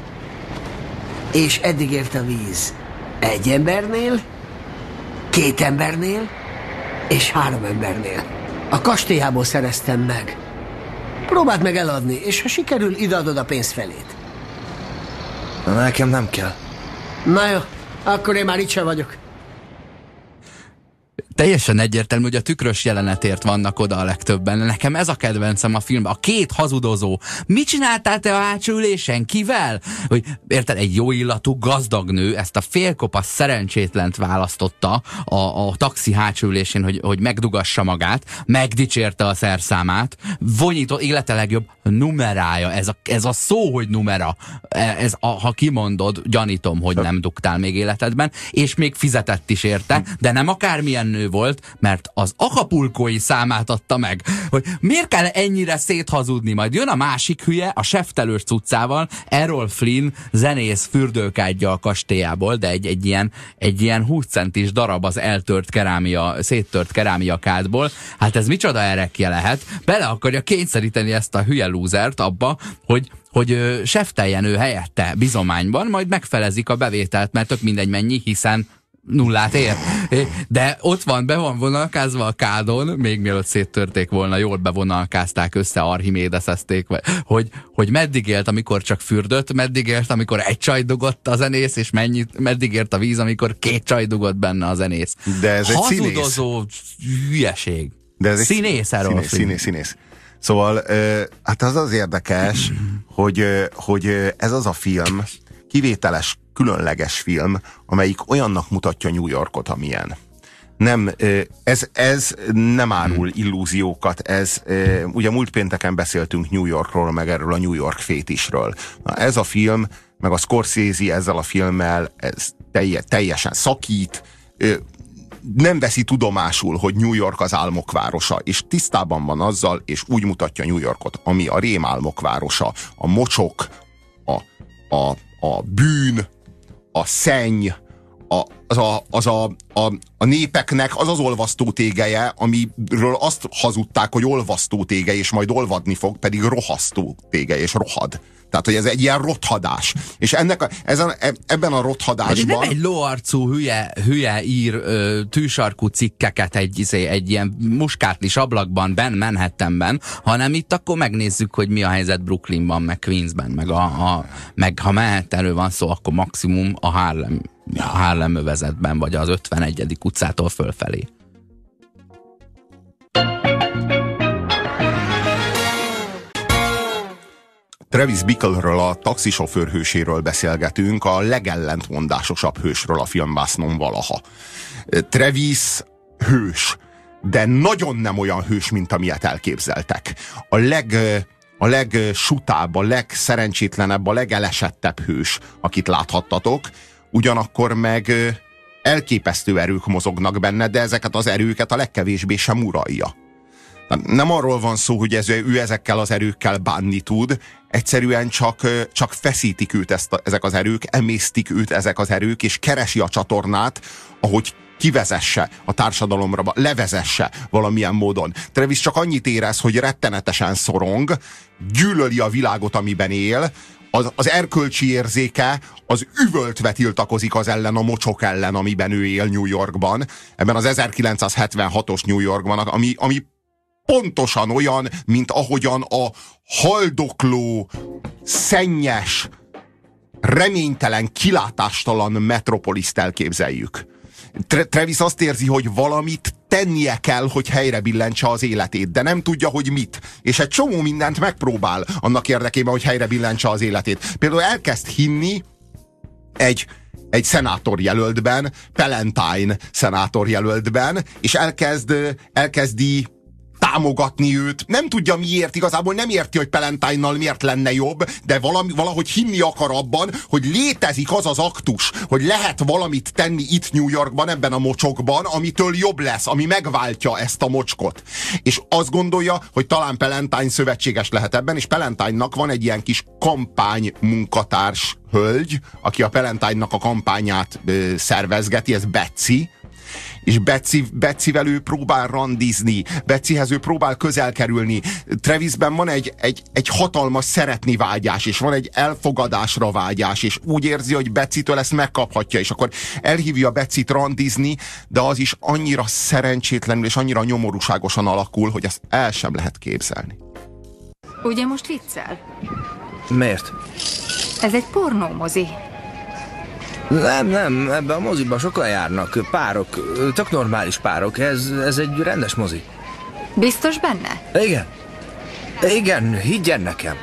És eddig ért a víz. 1 embernél, 2 embernél, és 3 embernél. A kastélyából szereztem meg. Próbáld meg eladni, és ha sikerül, ideadod a pénz felét. Na, nekem nem kell. Na jó, akkor én már itt sem vagyok. Teljesen egyértelmű, hogy a tükrös jelenetért vannak oda a legtöbben. Nekem ez a kedvencem a filmben. A 2 hazudozó. Mit csináltál te a hátsó ülésen? Kivel? Hogy érted, egy jó illatú gazdag nő ezt a félkopasz szerencsétlent választotta a taxi hátsó ülésén, hogy megdugassa magát, megdicsérte a szerszámát, vonyító élete legjobb numerája. Ez a szó, hogy numera. Ha kimondod, gyanítom, hogy nem dugtál még életedben, és még fizetett is érte, de nem akármilyen nő volt, mert az acapulcói számát adta meg. hogy miért kell ennyire széthazudni? Majd jön a másik hülye, a seftelős cuccával, Errol Flynn zenész fürdőkádja a kastélyából, de egy ilyen 20 centis darab az széttört kerámiakádból. Hát ez micsoda erekje lehet? Bele akarja kényszeríteni ezt a hülye lúzert abba, hogy sefteljen ő helyette bizományban, majd megfelezik a bevételt, mert tök mindegy mennyi, hiszen nullát ér. De ott van, be van vonalkázva a kádon, még mielőtt széttörték volna, jól bevonalkázták össze, Archimédeszezték, hogy meddig élt, amikor csak fürdött, meddig élt, amikor egy csaj dugott a zenész, és meddig ért a víz, amikor 2 csaj dugott benne a zenész. De ez egy hazudozó hülyeség. De ez színész erről. Színész. Szóval, hát az érdekes, hogy ez az a film, kivételes, különleges film, amelyik olyannak mutatja New Yorkot, amilyen. Ez nem árul illúziókat, ugye múlt pénteken beszéltünk New Yorkról, meg erről a New York fétisről. Na, ez a film, meg a Scorsese ezzel a filmmel ez teljesen szakít, nem veszi tudomásul, hogy New York az álmok városa, és tisztában van azzal, és úgy mutatja New Yorkot, ami a rémálmok városa, a mocsok, a bűn, a szenny, a népeknek az olvasztó tégelye, amiről azt hazudták, hogy olvasztó tége, és majd olvadni fog, pedig rohasztó tége, és rohad. Tehát, hogy ez egy ilyen rothadás. És ebben a rothadásban... Nem egy lóarcú hülye ír tűsarkú cikkeket egy ilyen muskátlis ablakban, Manhattanben, hanem itt akkor megnézzük, hogy mi a helyzet Brooklynban, meg Queensben, meg ha Manhattanről van szó, akkor maximum a Harlem övezetben, vagy az 51. utcától fölfelé. Travis Bickleről, a taxisofőr hőséről beszélgetünk, a legellentmondásosabb hősről a filmbásznon valaha. Travis hős, de nagyon nem olyan hős, mint amilyet elképzeltek. A legsutább, a legszerencsétlenebb, a legelesettebb hős, akit láthattatok, ugyanakkor meg elképesztő erők mozognak benne, de ezeket az erőket a legkevésbé sem uralja. Nem arról van szó, hogy ő ezekkel az erőkkel bánni tud, egyszerűen csak feszítik őt ezek az erők, emésztik őt ezek az erők, és keresi a csatornát, ahogy kivezesse a társadalomra, levezesse valamilyen módon. Travis csak annyit érez, hogy rettenetesen szorong, gyűlöli a világot, amiben él, az erkölcsi érzéke az üvöltve tiltakozik az ellen, a mocsok ellen, amiben ő él New Yorkban, ebben az 1976-os New Yorkban, ami pontosan olyan, mint ahogyan a haldokló, szennyes, reménytelen, kilátástalan metropoliszt elképzeljük. Travis azt érzi, hogy valamit tennie kell, hogy helyre billentse az életét, de nem tudja, hogy mit. És egy csomó mindent megpróbál annak érdekében, hogy helyre billentse az életét. Például elkezd hinni egy szenátorjelöltben, Palantine szenátorjelöltben, és elkezdi támogatni őt. Nem tudja miért, igazából nem érti, hogy Palantine-nal miért lenne jobb, de valahogy hinni akar abban, hogy létezik az az aktus, hogy lehet valamit tenni itt New Yorkban, ebben a mocsokban, amitől jobb lesz, ami megváltja ezt a mocskot. És azt gondolja, hogy talán Palantine szövetséges lehet ebben, és Palantine-nak van egy ilyen kis kampány munkatárs hölgy, aki a Palantine-nak a kampányát szervezgeti, ez Betsy, és Betsyvel ő próbál randizni, Betsyhez ő próbál közel kerülni. Travisben van egy hatalmas szeretni vágyás, és van egy elfogadásra vágyás, és úgy érzi, hogy Betsytől ezt megkaphatja, és akkor elhívja Betsyt randizni, de az is annyira szerencsétlenül és annyira nyomorúságosan alakul, hogy ezt el sem lehet képzelni. Ugye most viccel? Miért? Ez egy pornómozi. Nem, ebben a moziban sokan járnak, párok, tök normális párok, ez egy rendes mozi. Biztos benne? Igen, higgyen nekem.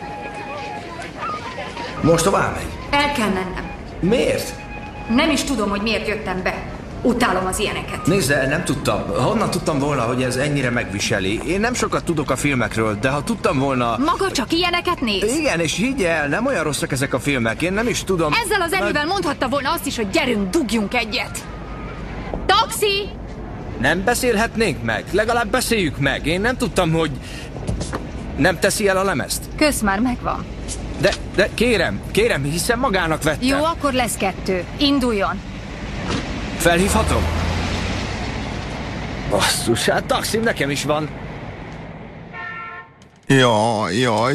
Most tovább megy. El kell mennem. Miért? Nem is tudom, hogy miért jöttem be. Utálom az ilyeneket. Nézd, nem tudtam. Honnan tudtam volna, hogy ez ennyire megviseli? Én nem sokat tudok a filmekről, de ha tudtam volna... Maga csak ilyeneket néz? Igen, és higgy el, nem olyan rosszak ezek a filmek. Én nem is tudom... Ezzel az erővel mondhatta volna azt is, hogy gyerünk, dugjunk egyet. Taxi! Nem beszélhetnénk meg? Legalább beszéljük meg. Én nem tudtam, hogy nem teszi el a lemezt. Kösz már megvan. De kérem, hiszen magának vettem. Jó, akkor lesz 2. Induljon. Felhívhatom? Basszus, hát taxim nekem is van. Jaj,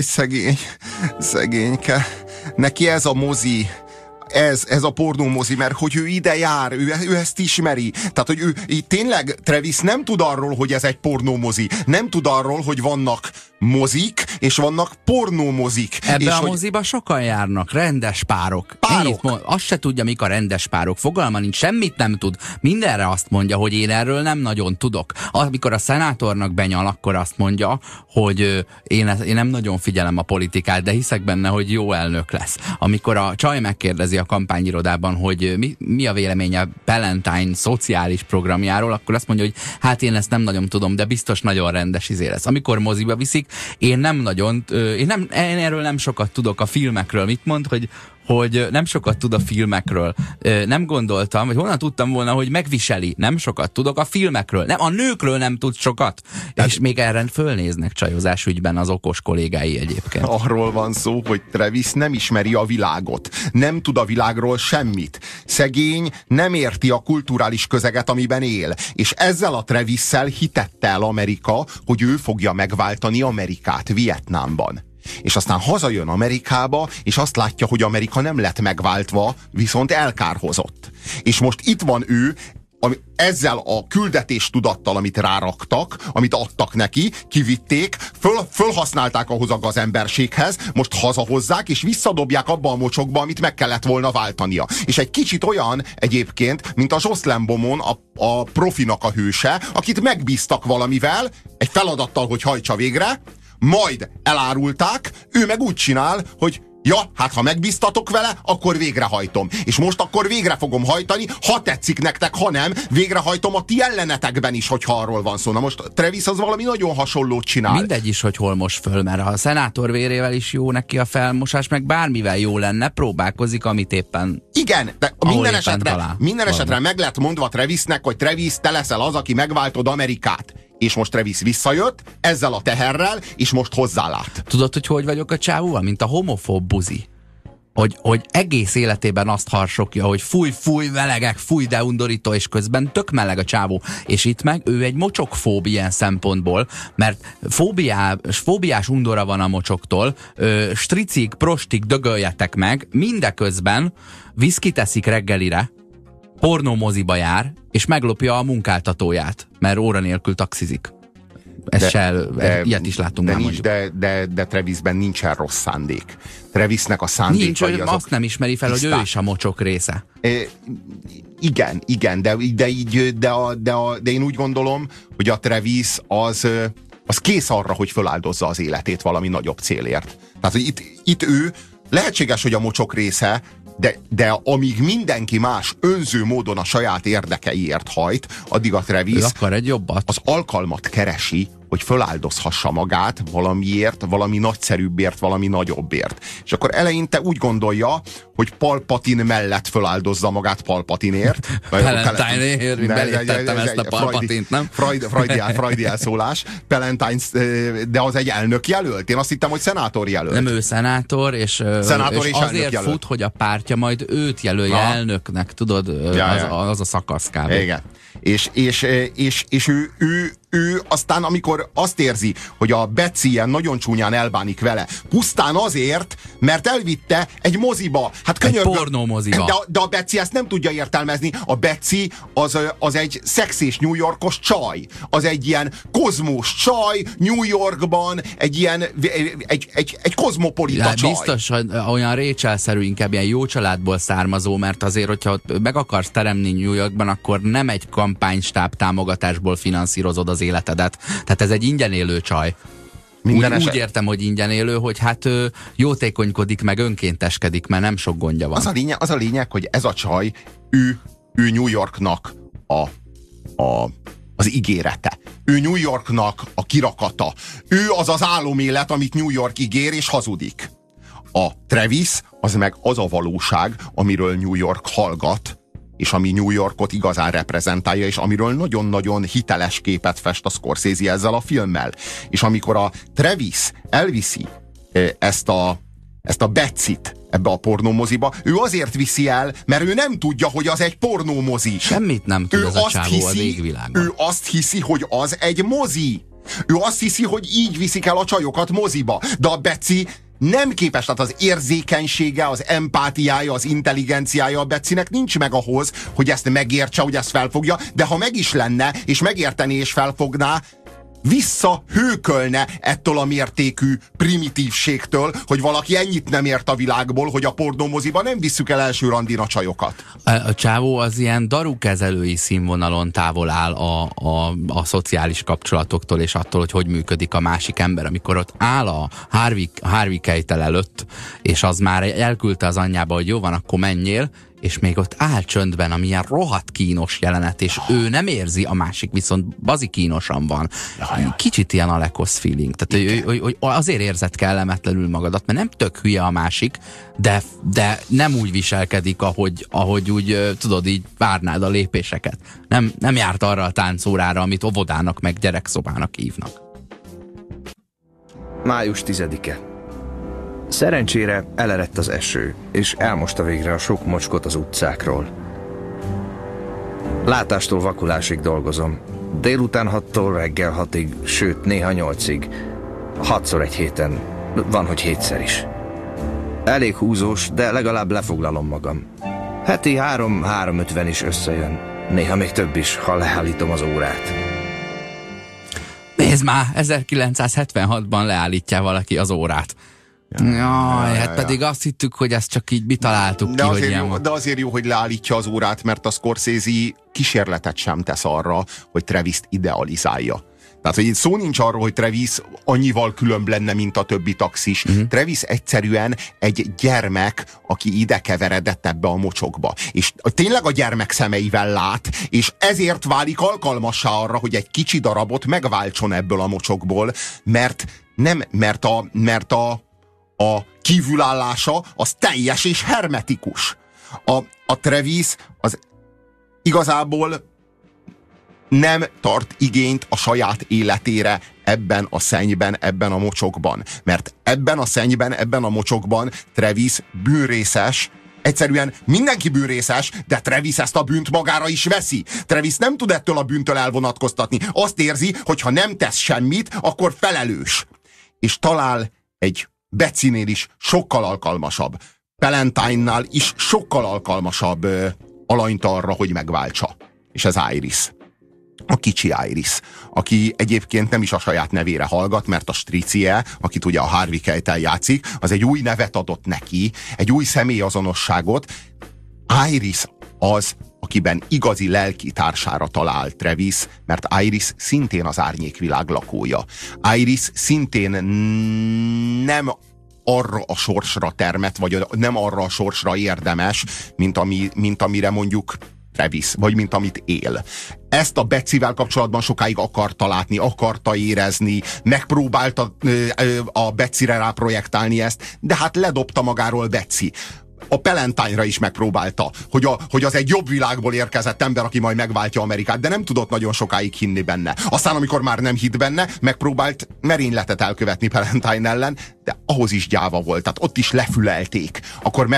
szegényke. Neki ez a mozi, ez a pornómozi, mert hogy ő ide jár, ő ezt ismeri. Tehát, hogy ő tényleg, Travis nem tud arról, hogy ez egy pornómozi. Nem tud arról, hogy vannak mozik, és vannak pornómozik. Ebbe és a hogy... moziba sokan járnak, rendes párok. Azt se tudja, mik a rendes párok. Fogalma nincs, semmit nem tud. Mindenre azt mondja, hogy én erről nem nagyon tudok. Amikor a szenátornak benyal, akkor azt mondja, hogy én nem nagyon figyelem a politikát, de hiszek benne, hogy jó elnök lesz. Amikor a csaj megkérdezi a kampányirodában, hogy mi a véleménye Palantine szociális programjáról, akkor azt mondja, hogy hát én ezt nem nagyon tudom, de biztos nagyon rendes lesz. Amikor moziba viszik, én erről nem sokat tudok a filmekről. Mit mond, hogy nem sokat tud a filmekről. Nem gondoltam, vagy honnan tudtam volna, hogy megviseli. Nem sokat tudok a filmekről. Nem, a nőkről nem tud sokat. És még erre fölnéznek csajozás ügyben az okos kollégái egyébként. Arról van szó, hogy Travis nem ismeri a világot. Nem tud a világról semmit. Szegény nem érti a kulturális közeget, amiben él. És ezzel a Travisszel hitette el Amerika, hogy ő fogja megváltani Amerikát Vietnámban. És aztán hazajön Amerikába, és azt látja, hogy Amerika nem lett megváltva, viszont elkárhozott. És most itt van ő, ezzel a küldetéstudattal, amit ráraktak, amit adtak neki, kivitték, fölhasználták ahhoz a gazemberséghez, most hazahozzák, és visszadobják abba a mocsokba, amit meg kellett volna váltania. És egy kicsit olyan egyébként, mint a Jocelyn Beaumont, a profinak a hőse, akit megbíztak valamivel, egy feladattal, hogy hajtsa végre, majd elárulták, ő meg úgy csinál, hogy ja, hát ha megbíztatok vele, akkor végrehajtom. És most akkor végre fogom hajtani, ha tetszik nektek, ha nem, végrehajtom a ti ellenetekben is, hogyha arról van szó. Na most Travis az valami nagyon hasonlót csinál. Mindegy is, hogy hol mos föl, mert a szenátor vérével is jó neki a felmosás, meg bármivel jó lenne, próbálkozik, amit éppen... Igen, de minden esetre meg lett mondva Travisnek, hogy Travis, te leszel az, aki megváltod Amerikát. És most Travis visszajött ezzel a teherrel, és most hozzálát. Tudod, hogy vagyok a csávóval? Mint a homofób buzi. Hogy egész életében azt harsogja, hogy fúj, melegek, fúj, de undorító, és közben tök meleg a csávó. És itt meg ő egy mocsokfób ilyen szempontból, mert fóbiás undora van a mocsoktól, stricik, prostik, dögöljetek meg, mindeközben viszkit eszik reggelire, pornómoziba jár, és meglopja a munkáltatóját, mert óra nélkül taxizik. Ilyet is látunk már mondjuk. De Travisben nincsen rossz szándék. Travisnek a szándékai azok... azt nem ismeri fel, tiszták. Hogy ő is a mocsok része. Igen, de én úgy gondolom, hogy a Travis az kész arra, hogy föláldozza az életét valami nagyobb célért. Tehát, hogy itt ő lehetséges, hogy a mocsok része, de amíg mindenki más önző módon a saját érdekeiért hajt, addig a Travis akar egy jobbat. Az alkalmat keresi, hogy föláldozhassa magát valamiért, valami nagyszerűbbért, valami nagyobbért. És akkor eleinte úgy gondolja, hogy Palpatine mellett föláldozza magát Palpatinért. Palantine-ért, beléptettem ezt a Palpatint, nem? Freudi elszólás. Palantine, de az egy elnök jelölt? Én azt hittem, hogy szenátor jelölt. Nem, ő szenátor, és azért fut, hogy a pártja majd őt jelölje elnöknek, tudod, az a szakasz kb. Igen. És ő aztán, amikor azt érzi, hogy a Betsy ilyen nagyon csúnyán elbánik vele, pusztán azért, mert elvitte egy moziba. Hát egy pornómoziba. De a Betsy ezt nem tudja értelmezni. A Betsy az egy szexés New Yorkos csaj. Az egy ilyen kozmos csaj New Yorkban, egy ilyen egy kozmopolita csaj. Biztos, hogy olyan Rachel-szerű, inkább ilyen jó családból származó, mert azért, hogyha meg akarsz teremni New Yorkban, akkor nem egy kampánystáb támogatásból finanszírozod az életedet. Tehát ez egy ingyen élő csaj. Úgy értem, hogy ingyen élő, hogy hát jótékonykodik, meg önkénteskedik, mert nem sok gondja van. Az a lényeg, hogy ez a csaj, ő New Yorknak az ígérete. Ő New Yorknak a kirakata. Ő az az álomélet, amit New York ígér, és hazudik. A Travis az meg az a valóság, amiről New York hallgat, és ami New Yorkot igazán reprezentálja, és amiről nagyon-nagyon hiteles képet fest a Scorsese ezzel a filmmel. És amikor a Travis elviszi ezt a Betsyt ebbe a pornómoziba, ő azért viszi el, mert ő nem tudja, hogy az egy pornómozi. Semmit nem tud ez a csávó az égvilágban. Ő azt hiszi, hogy az egy mozi. Ő azt hiszi, hogy így viszik el a csajokat moziba. De a Betsy nem képes, tehát az érzékenysége, az empátiája, az intelligenciája a Betsynek nincs meg ahhoz, hogy ezt megértse, hogy ezt felfogja, de ha meg is lenne, és megértené és felfogná, visszahőkölne ettől a mértékű primitívségtől, hogy valaki ennyit nem ért a világból, hogy a pornómoziba nem visszük el első randin a csajokat. A csávó az ilyen darukezelői színvonalon távol áll a szociális kapcsolatoktól, és attól, hogy működik a másik ember, amikor ott áll a Harvey Keitel előtt, és az már elküldte az anyjába, hogy jó van, akkor menjél, és még ott áll csöndben, amilyen rohadt kínos jelenet, és ő nem érzi, a másik viszont bazi kínosan van. Kicsit ilyen Alekosz feeling. Tehát hogy azért érzed kellemetlenül magadat, mert nem tök hülye a másik, de nem úgy viselkedik, ahogy úgy, tudod, így várnád a lépéseket. Nem járt arra a táncórára, amit óvodának meg gyerekszobának hívnak. Május 10-e. Szerencsére elerett az eső, és elmosta végre a sok mocskot az utcákról. Látástól vakulásig dolgozom. Délután 6-tól reggel 6-ig, sőt néha 8-ig. 6-szor egy héten, van, hogy 7-szer is. Elég húzós, de legalább lefoglalom magam. Heti 3-3:50 is összejön. Néha még több is, ha leállítom az órát. Nézd már, 1976-ban leállítja valaki az órát. Jaj, hát pedig azt hittük, hogy ezt csak így mi találtuk ki, hogy ilyen van. De azért jó, hogy leállítja az órát, mert a Scorsese kísérletet sem tesz arra, hogy Travist idealizálja. Tehát, hogy itt szó nincs arról, hogy Travis annyival különb lenne, mint a többi taxis. Travis egyszerűen egy gyermek, aki ide keveredett ebbe a mocsokba. És tényleg a gyermek szemeivel lát, és ezért válik alkalmassá arra, hogy egy kicsi darabot megváltson ebből a mocsokból, mert a kívülállása az teljes és hermetikus. A Travis az igazából nem tart igényt a saját életére ebben a szennyben, ebben a mocsokban. Mert ebben a szennyben, ebben a mocsokban Travis bűnrészes, egyszerűen mindenki bűnrészes, de Travis ezt a bűnt magára is veszi. Travis nem tud ettől a bűntől elvonatkoztatni. Azt érzi, hogy ha nem tesz semmit, akkor felelős. És talál egy Betsynél is sokkal alkalmasabb, Palantine-nál is sokkal alkalmasabb alanyt arra, hogy megváltsa. És ez Iris. A kicsi Iris, aki egyébként nem is a saját nevére hallgat, mert a Stricie, akit ugye a Harvey Keitel játszik, az egy új nevet adott neki, egy új személyazonosságot. Iris az, akiben igazi lelkitársára talál Travis, mert Iris szintén az árnyékvilág lakója. Iris szintén nem arra a sorsra termet, vagy nem arra a sorsra érdemes, mint amire mondjuk Travis, vagy mint amit él. Ezt a Betsyvel kapcsolatban sokáig akarta látni, akarta érezni, megpróbálta a Betsyre ráprojektálni ezt, de hát ledobta magáról Betsy. A Palantine-ra is megpróbálta, hogy az egy jobb világból érkezett ember, aki majd megváltja Amerikát, de nem tudott nagyon sokáig hinni benne. Aztán, amikor már nem hitt benne, megpróbált merényletet elkövetni Palantine ellen, de ahhoz is gyáva volt, tehát ott is lefülelték. Akkor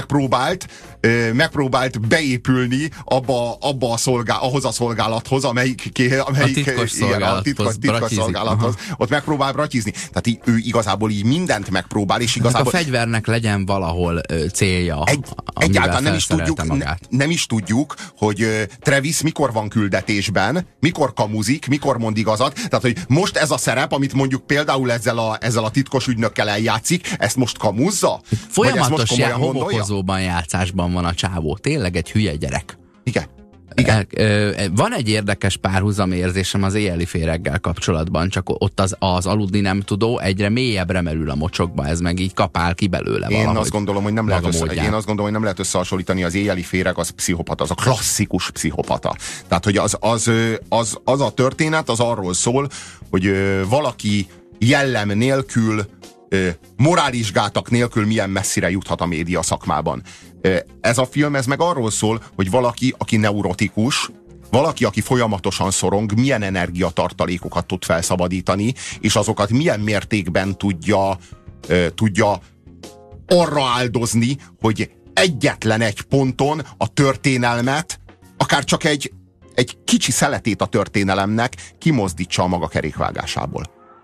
megpróbált beépülni ahhoz a szolgálathoz, amelyik a titkos szolgálathoz. Ott megpróbál bratizni. Tehát ő igazából így mindent megpróbál, és igazából... A fegyvernek legyen valahol célja. Egyáltalán nem is tudjuk, hogy Travis mikor van küldetésben, mikor kamuzik, mikor mond igazat. Tehát, hogy most ez a szerep, amit mondjuk például ezzel a titkos ügynökkel eljátszik, ezt most kamuzza? Folyamatos homokozóban játszásban van a csávó. Tényleg egy hülye gyerek. Igen. Van egy érdekes párhuzamérzésem az éjjeli féreggel kapcsolatban, csak ott az aludni nem tudó egyre mélyebbre merül a mocsokba, ez meg így kapál ki belőle valahogy. Én azt gondolom, hogy nem lehet összehasonlítani, az éjjeli féreg az pszichopata, az a klasszikus pszichopata. Tehát, hogy az a történet, az arról szól, hogy valaki jellem nélkül, morális gátak nélkül milyen messzire juthat a média szakmában. Ez a film, ez meg arról szól, hogy valaki, aki neurotikus, valaki, aki folyamatosan szorong, milyen energiatartalékokat tud felszabadítani, és azokat milyen mértékben tudja arra áldozni, hogy egyetlen egy ponton a történelmet, akár csak egy kicsi szeletét a történelemnek kimozdítsa a maga kerékvágásából.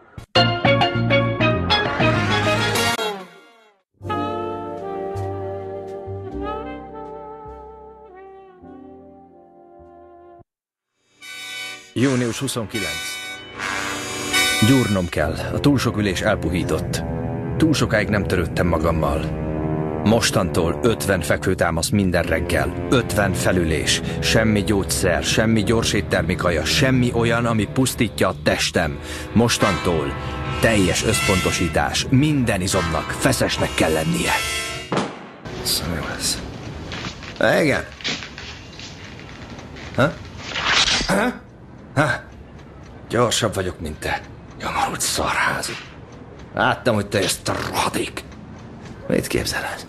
Június 29. Gyúrnom kell. A túl sok ülés elpuhított. Túl sokáig nem törődtem magammal. Mostantól 50 fekvőtámasz minden reggel. 50 felülés. Semmi gyógyszer, semmi gyors éttermikaja, semmi olyan, ami pusztítja a testem. Mostantól teljes összpontosítás. Minden izomnak feszesnek kell lennie. Szóval ez. Igen. Gyorsabb vagyok, mint te. Nyomorult szarházi. Láttam, hogy te ezt a rohadék. Mit képzeled?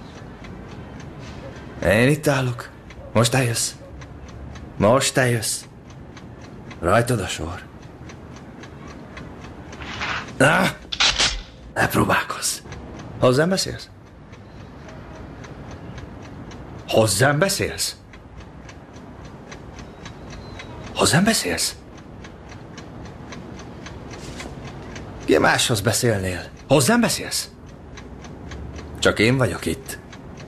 Én itt állok. Most eljössz. Most eljössz. Rajtad a sor. Na, ne próbálkozz. Hozzám beszélsz? Hozzám beszélsz? Hozzám beszélsz? Ki máshoz beszélnél? Hozzám beszélsz? Csak én vagyok itt.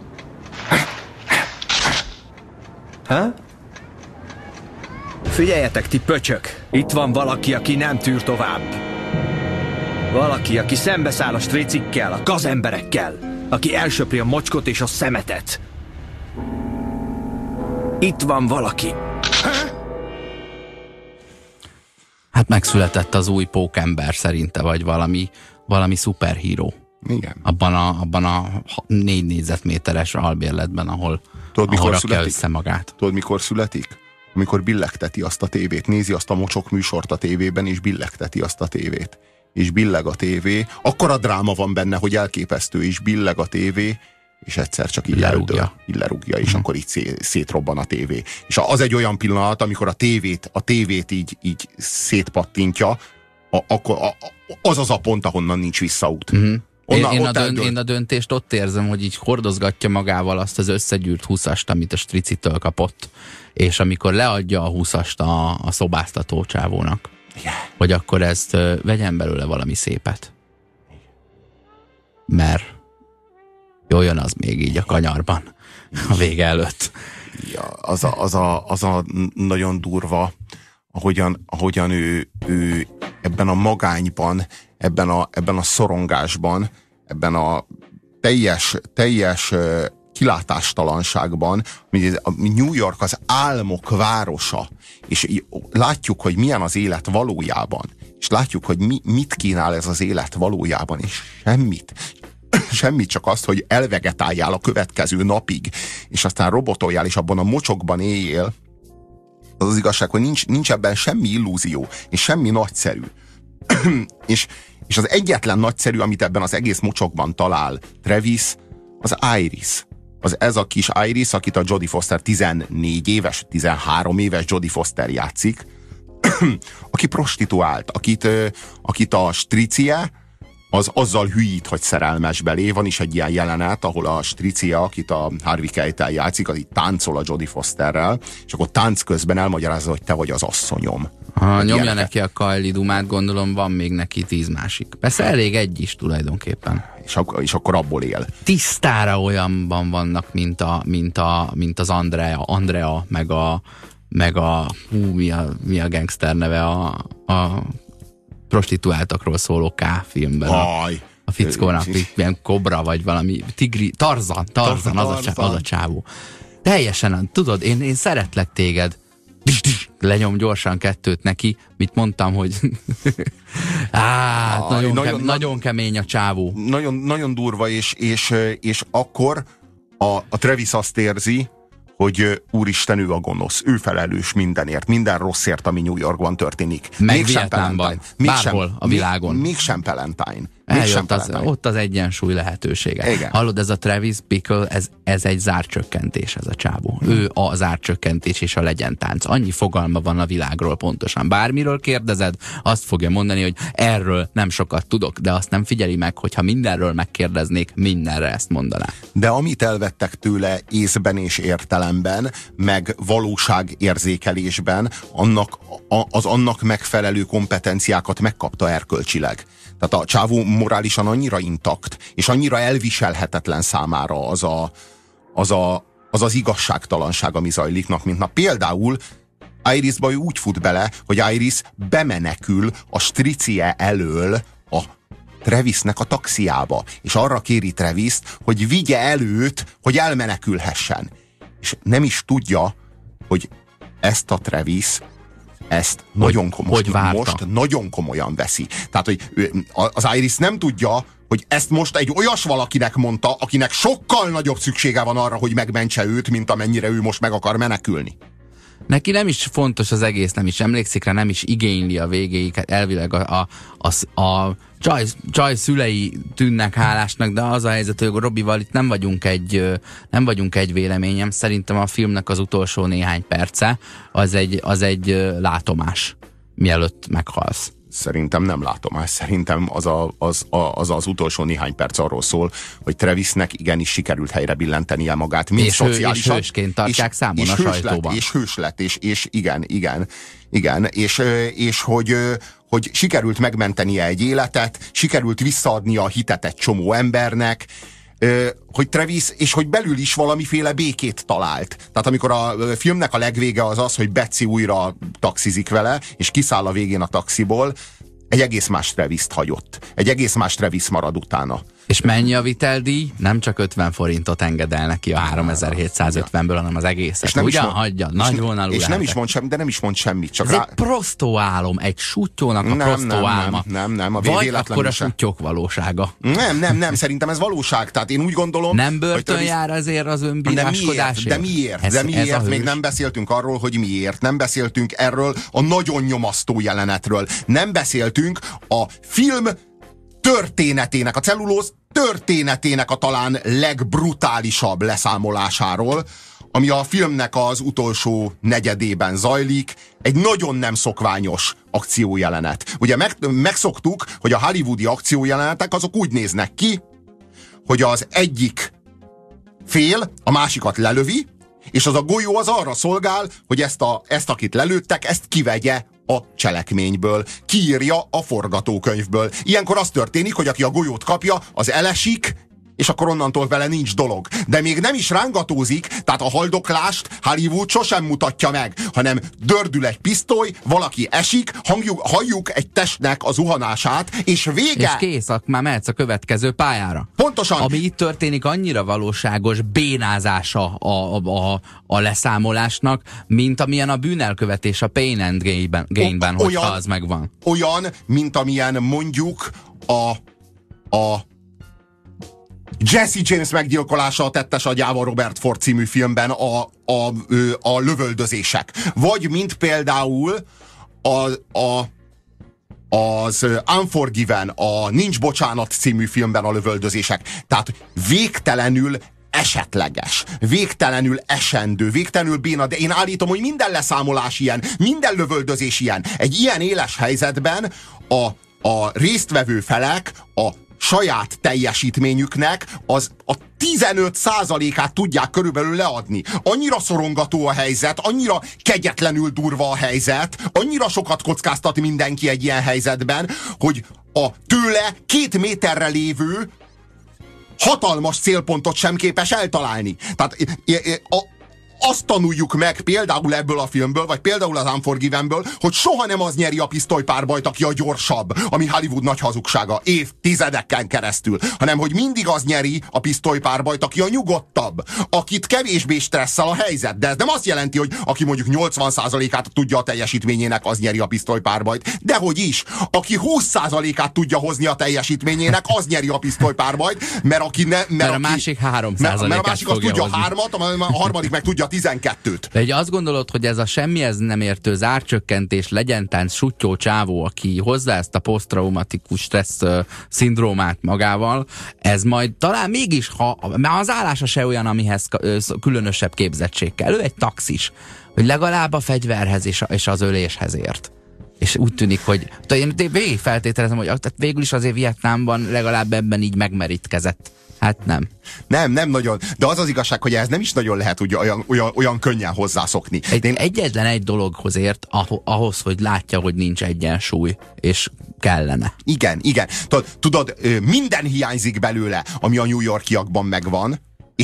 Ha? Figyeljetek, ti pöcsök! Itt van valaki, aki nem tűr tovább. Valaki, aki szembeszáll a stricikkel, a gazemberekkel. Aki elsöpri a mocskot és a szemetet. Itt van valaki. Hát megszületett az új pókember szerinte, vagy valami szuperhíró. Igen. Abban a 4 négyzetméteres albérletben, ahol rakja össze magát. Tudod, mikor születik? Amikor billegteti azt a tévét. Nézi azt a mocsok műsort a tévében, és billegteti azt a tévét. És billeg a tévé. Akkora dráma van benne, hogy elképesztő, és billeg a tévé, és egyszer csak így lerúgja, és akkor így szétrobban a tévé. És az egy olyan pillanat, amikor a tévét így szétpattintja, akkor az az a pont, ahonnan nincs visszaút. Én a döntést ott érzem, hogy így hordozgatja magával azt az összegyűrt 20-ast, amit a stricitől kapott, és amikor leadja a 20-ast a szobáztató csávónak, hogy akkor ezt vegyen belőle valami szépet. Mert jó jön az még így a kanyarban a vége előtt. Ja, az a nagyon durva, ahogyan ő ebben a magányban, ebben a szorongásban, ebben a teljes kilátástalanságban, New York az álmok városa, és látjuk, hogy milyen az élet valójában, és látjuk, hogy mit kínál ez az élet valójában, és semmit, csak azt, hogy elvegetáljál a következő napig, és aztán robotoljál, és abban a mocsokban éljél. Az az igazság, hogy nincs ebben semmi illúzió, és semmi nagyszerű. és az egyetlen nagyszerű, amit ebben az egész mocsokban talál Travis, az Iris. Ez a kis Iris, akit a Jodie Foster 14 éves, 13 éves Jodie Foster játszik, aki prostituált, akit a stricie az azzal hülyít, hogy szerelmes belé. Van is egy ilyen jelenet, ahol a stricie, akit a Harvey Keitel játszik, az így táncol a Jodie Fosterrel, és akkor tánc közben elmagyarázza, hogy te vagy az asszonyom. Nyomja neki a Kylie Dumát, gondolom van még neki 10 másik. Persze elég egy is tulajdonképpen. És akkor abból él. Tisztára olyanban vannak, mint az Andrea, meg a mi a gangster neve a prostituáltakról szóló K-filmben. A fickónak ilyen kobra, vagy valami Tarzan, az a csávó. Teljesen, tudod, én szeretlek téged. Lenyom gyorsan 2 neki, mit mondtam, hogy nagyon kemény a csávó. Nagyon durva, és akkor a Travis azt érzi, hogy úristen, ő a gonosz, ő felelős mindenért, minden rosszért, ami New Yorkban történik. Meg Vietnámban, bárhol a világon. Mégsem Palantine. Eljött ott az egyensúly lehetősége. Igen. Hallod, ez a Travis Bickle, ez egy zárcsökkentés, ez a csávó. Ő a zárcsökkentés és a legyentánc. Annyi fogalma van a világról pontosan. Bármiről kérdezed, azt fogja mondani, hogy erről nem sokat tudok, de azt nem figyeli meg, hogyha mindenről megkérdeznék, mindenre ezt mondaná. De amit elvettek tőle észben és értelemben, meg valóságérzékelésben, annak megfelelő kompetenciákat megkapta erkölcsileg. Tehát a csávó morálisan annyira intakt, és annyira elviselhetetlen számára az igazságtalanság, ami zajliknak, mint például Irisba ő úgy fut bele, hogy Iris bemenekül a stricie elől a Travisnek a taxiába, és arra kéri Travist, hogy vigye előt, hogy elmenekülhessen. És nem is tudja, hogy ezt a Travis most nagyon komolyan veszi. Tehát, hogy az Iris nem tudja, hogy ezt most egy olyas valakinek mondta, akinek sokkal nagyobb szüksége van arra, hogy megmentse őt, mint amennyire ő most meg akar menekülni. Neki nem is fontos az egész, nem is emlékszik rá, nem is igényli a végéig. Elvileg a Csaj szülei tűnnek hálásnak, de az a helyzet, hogy Robival itt nem vagyunk egy véleményem. Szerintem a filmnek az utolsó néhány perce az egy látomás, mielőtt meghalsz. Szerintem nem látomás. Szerintem az utolsó néhány perc arról szól, hogy Travisnek igenis sikerült helyre billentenie magát, mint szociálisan. És hősként tartják számon a sajtóban. És hős lett, és igen, és hogy sikerült megmentenie egy életet, sikerült visszaadnia a hitet egy csomó embernek, hogy Travis, és hogy belül is valamiféle békét talált. Tehát amikor a filmnek a legvége az, hogy Betsy újra taxizik vele, és kiszáll a végén a taxiból, egy egész más Travist hagyott. Egy egész más Travis marad utána. És mennyi a viteldíj? Nem csak 50 forintot engedel neki a 3750-ből, hanem az egészet. És nem ugyan hagyja? Nagy vonalú és nem is mond semmit, de nem is mond semmit. Csak ez egy prostó álom, egy suttyónak a prostó álma. Nem, vagy akkor a suttyók valósága. Nem, szerintem ez valóság. Tehát én úgy gondolom... Nem börtön jár azért az önbíráskodásért? De miért? Még nem beszéltünk arról, hogy miért. Nem beszéltünk erről a nagyon nyomasztó jelenetről. Nem beszéltünk a film történetének, a cellulóz történetének a talán legbrutálisabb leszámolásáról, ami a filmnek az utolsó negyedében zajlik, egy nagyon nem szokványos akciójelenet. Ugye megszoktuk, hogy a hollywoodi akciójelenetek azok úgy néznek ki, hogy az egyik fél a másikat lelövi, és az a golyó az arra szolgál, hogy ezt akit lelőttek, ezt kivegye a cselekményből, kiírja a forgatókönyvből. Ilyenkor az történik, hogy aki a golyót kapja, az elesik, és akkor onnantól vele nincs dolog. De még nem is rángatózik, tehát a haldoklást Hollywood sosem mutatja meg, hanem dördül egy pisztoly, valaki esik, halljuk egy testnek a zuhanását, és vége! És kész, már mehetsz a következő pályára. Pontosan. Ami itt történik, annyira valóságos bénázása a leszámolásnak, mint amilyen a bűnelkövetés a Pain and Gain-ben, hogyha az megvan. Olyan, mint amilyen mondjuk a Jesse James meggyilkolása a tettes agyával Robert Ford című filmben a lövöldözések. Vagy mint például az Unforgiven, a Nincs bocsánat című filmben a lövöldözések. Tehát végtelenül esetleges, végtelenül esendő, végtelenül béna, de én állítom, hogy minden leszámolás ilyen, minden lövöldözés ilyen. Egy ilyen éles helyzetben a résztvevő felek a saját teljesítményüknek a 15%-át tudják körülbelül leadni. Annyira szorongató a helyzet, annyira kegyetlenül durva a helyzet, annyira sokat kockáztat mindenki egy ilyen helyzetben, hogy a tőle 2 méterre lévő hatalmas célpontot sem képes eltalálni. Tehát azt tanuljuk meg például ebből a filmből, vagy például az Unforgivenből, hogy soha nem az nyeri a pisztolypárbajt, aki a gyorsabb, ami Hollywood nagy hazugsága, évtizedeken keresztül, hanem hogy mindig az nyeri a pisztolypárbajt, aki a nyugodtabb, akit kevésbé stresszel a helyzet. De ez nem azt jelenti, hogy aki mondjuk 80%-át tudja a teljesítményének, az nyeri a pisztolypárbajt. Dehogy is. Aki 20%-át tudja hozni a teljesítményének, az nyeri a pisztolypárbajt, mert a másik 3%-át mert a másik azt tudja hozni. 3-at, a harmadik meg tudja 12-t. De ugye azt gondolod, hogy ez a semmihez nem értő zárcsökkentés, legyentánc, suttyó csávó, aki hozzá ezt a posztraumatikus stressz szindrómát magával, ez majd talán mégis, mert az állása se olyan, amihez különösebb képzettség kell. Ő egy taxis, hogy legalább a fegyverhez és az öléshez ért. És úgy tűnik, hogy én végig feltételezem, hogy végül is azért Vietnámban legalább ebben így megmerítkezett. Hát nem. Nem nagyon. De az az igazság, hogy ez nem is nagyon lehet ugye olyan könnyen hozzászokni. Egyetlen egy dologhoz ért, ahhoz, hogy látja, hogy nincs egyensúly, és kellene. Igen. Tudod, minden hiányzik belőle, ami a New Yorkiakban megvan,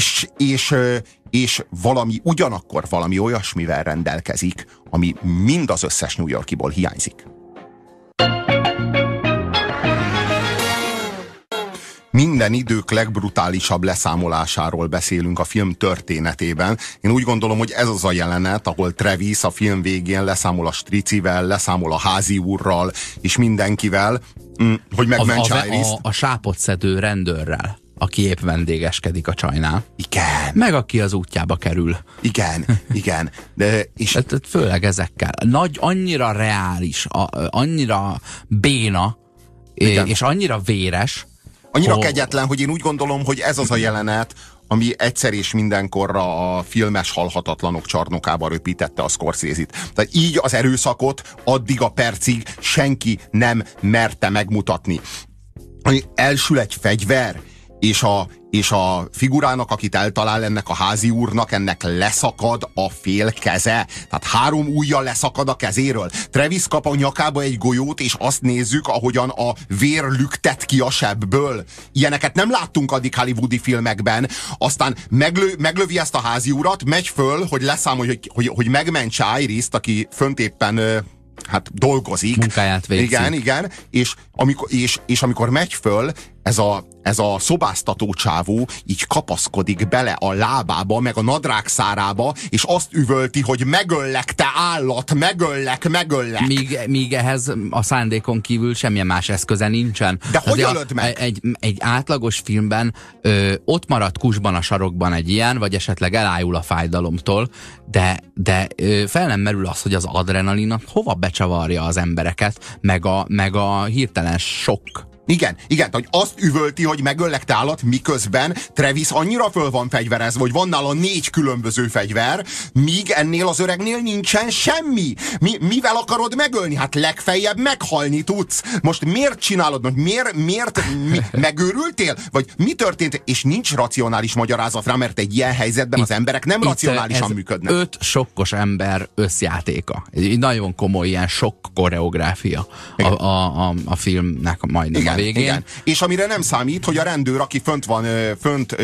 és ugyanakkor valami olyasmivel rendelkezik, ami mind az összes New Yorkiból hiányzik. Minden idők legbrutálisabb leszámolásáról beszélünk a film történetében. Én úgy gondolom, hogy ez az a jelenet, ahol Travis a film végén leszámol a stricivel, leszámol a házi úrral, és mindenkivel, hogy megmentse Iris-t. A sápot szedő rendőrrel, aki épp vendégeskedik a csajnál. Igen. Meg aki az útjába kerül. Igen. De, és... Főleg ezekkel. Annyira reális, annyira béna, és annyira véres, annyira kegyetlen, hogy én úgy gondolom, hogy ez az a jelenet, ami egyszer és mindenkorra a filmes halhatatlanok csarnokába röpítette a Scorsese-t. Tehát így az erőszakot addig a percig senki nem merte megmutatni. Elsül egy fegyver, és a figurának, akit eltalál, ennek a házi úrnak, ennek leszakad a fél keze. Tehát 3 ujjal leszakad a kezéről. Travis kap a nyakába egy golyót, és azt nézzük, ahogyan a vér lüktet ki a sebből. Ilyeneket nem láttunk addig hollywoodi filmekben. Aztán meglövi ezt a házi urat, megy föl, hogy leszámolj, hogy megmentse Iris-t, aki fönt éppen dolgozik. Munkáját végzi. Igen. És amikor megy föl, ez a szobáztató csávó így kapaszkodik bele a lábába, meg a nadrágszárába, és azt üvölti, hogy megöllek, te állat, megöllek. Míg ehhez a szándékon kívül semmilyen más eszköze nincsen. De hogy ölöd meg? Egy átlagos filmben ott marad kusban a sarokban egy ilyen, vagy esetleg elájul a fájdalomtól, de fel nem merül az, hogy az adrenalin hova becsavarja az embereket, meg a hirtelen sok. Igen, hogy azt üvölti, hogy megöllek, te állat, miközben Travis annyira föl van fegyverezve, hogy van nála 4 különböző fegyver, míg ennél az öregnél nincsen semmi. Mivel akarod megölni? Hát legfeljebb meghalni tudsz. Most miért csinálod? Miért megőrültél? Vagy mi történt? És nincs racionális magyarázat rá, mert egy ilyen helyzetben az emberek nem racionálisan működnek. 5 sokkos ember összjátéka. Egy nagyon komoly ilyen sok koreográfia a filmnek majdnem. Végén. Igen. És amire nem számít, hogy a rendőr, aki fönt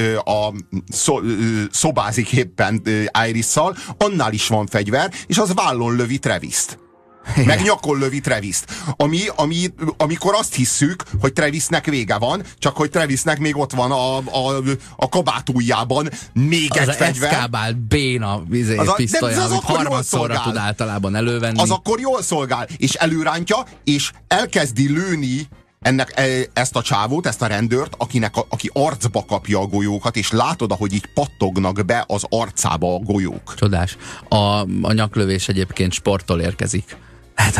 szobázik éppen Iris-szal, annál is van fegyver, és az vállon lövi Travis-t. Meg nyakon lövi Travis-t. Amikor azt hisszük, hogy Travisnek vége van, csak hogy Travisnek még ott van a kabátujjában még az egy fegyver. Az eszkábált béna pisztolya, amit harmadszorra tud általában elővenni. Az akkor jól szolgál, és előrántja, és elkezdi lőni ezt a csávót, ezt a rendőrt, aki arcba kapja a golyókat, és látod, ahogy így pattognak be az arcába a golyók. Csodás. A nyaklövés egyébként sporttól érkezik. Hát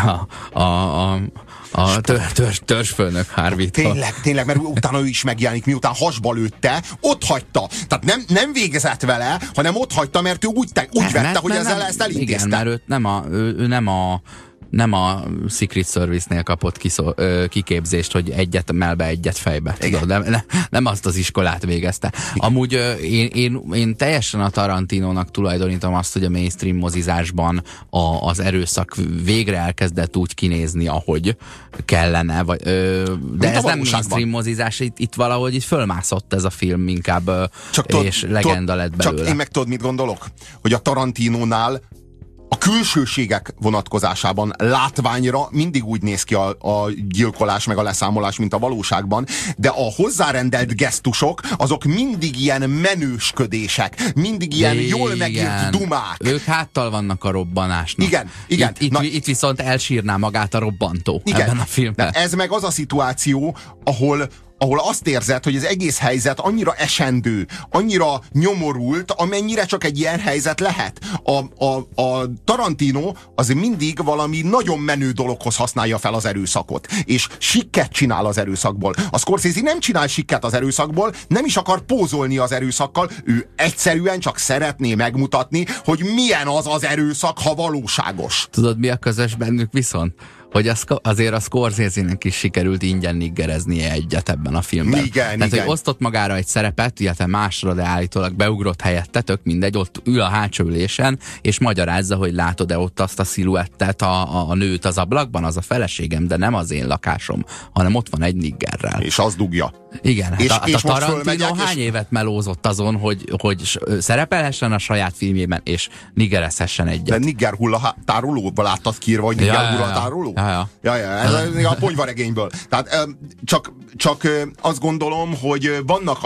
a törzsfőnök Harvey-tól. Tényleg, mert utána ő is megjelenik, miután hasba lőtte, ott hagyta. Tehát nem végezett vele, hanem ott hagyta, mert ő úgy vette, hogy ezzel ezt elintézte. Igen, mert ő nem a Secret Service-nél kapott kiképzést, hogy egyet melbe, egyet fejbe. Tudod? Nem azt az iskolát végezte. Igen. Amúgy én teljesen a Tarantinónak tulajdonítom azt, hogy a mainstream mozizásban az erőszak végre elkezdett úgy kinézni, ahogy kellene. De ez nem mainstream mozizás, itt valahogy itt fölmászott ez a film inkább, és legenda lett belőle. Csak én meg tudod, mit gondolok? Hogy a Tarantinónál a külsőségek vonatkozásában látványra mindig úgy néz ki a gyilkolás meg a leszámolás, mint a valóságban, de a hozzárendelt gesztusok, azok mindig ilyen menősködések, mindig ilyen jól megírt dumák. Ők háttal vannak a robbanásnak. Igen. Itt viszont elsírná magát a robbantó ebben a filmben. Ez meg az a szituáció, ahol azt érzed, hogy az egész helyzet annyira esendő, annyira nyomorult, amennyire csak egy ilyen helyzet lehet. A Tarantino az mindig valami nagyon menő dologhoz használja fel az erőszakot, és sikket csinál az erőszakból. A Scorsese nem csinál sikket az erőszakból, nem is akar pózolni az erőszakkal, ő egyszerűen csak szeretné megmutatni, hogy milyen az az erőszak, ha valóságos. Tudod, mi a közös bennük viszont? Hogy azért a Scorsese-nek is sikerült ingyen niggereznie egyet ebben a filmben. Igen. Hogy osztott magára egy szerepet, illetve másra, de állítólag beugrott helyette, tök mindegy, ott ül a hátsó ülésen, és magyarázza, hogy látod-e ott azt a sziluettet, a nőt az ablakban, az a feleségem, de nem az én lakásom, hanem ott van egy niggerrel. És az dugja. Igen, és a Tarantino hány évet melózott azon, hogy szerepelhessen a saját filmjében, és niggerezhessen egyet. De nigger hullatárolóval láttad kiírva, hogy nigger hullatároló? Ja, ez a ponyvaregényből. Tehát csak azt gondolom, hogy vannak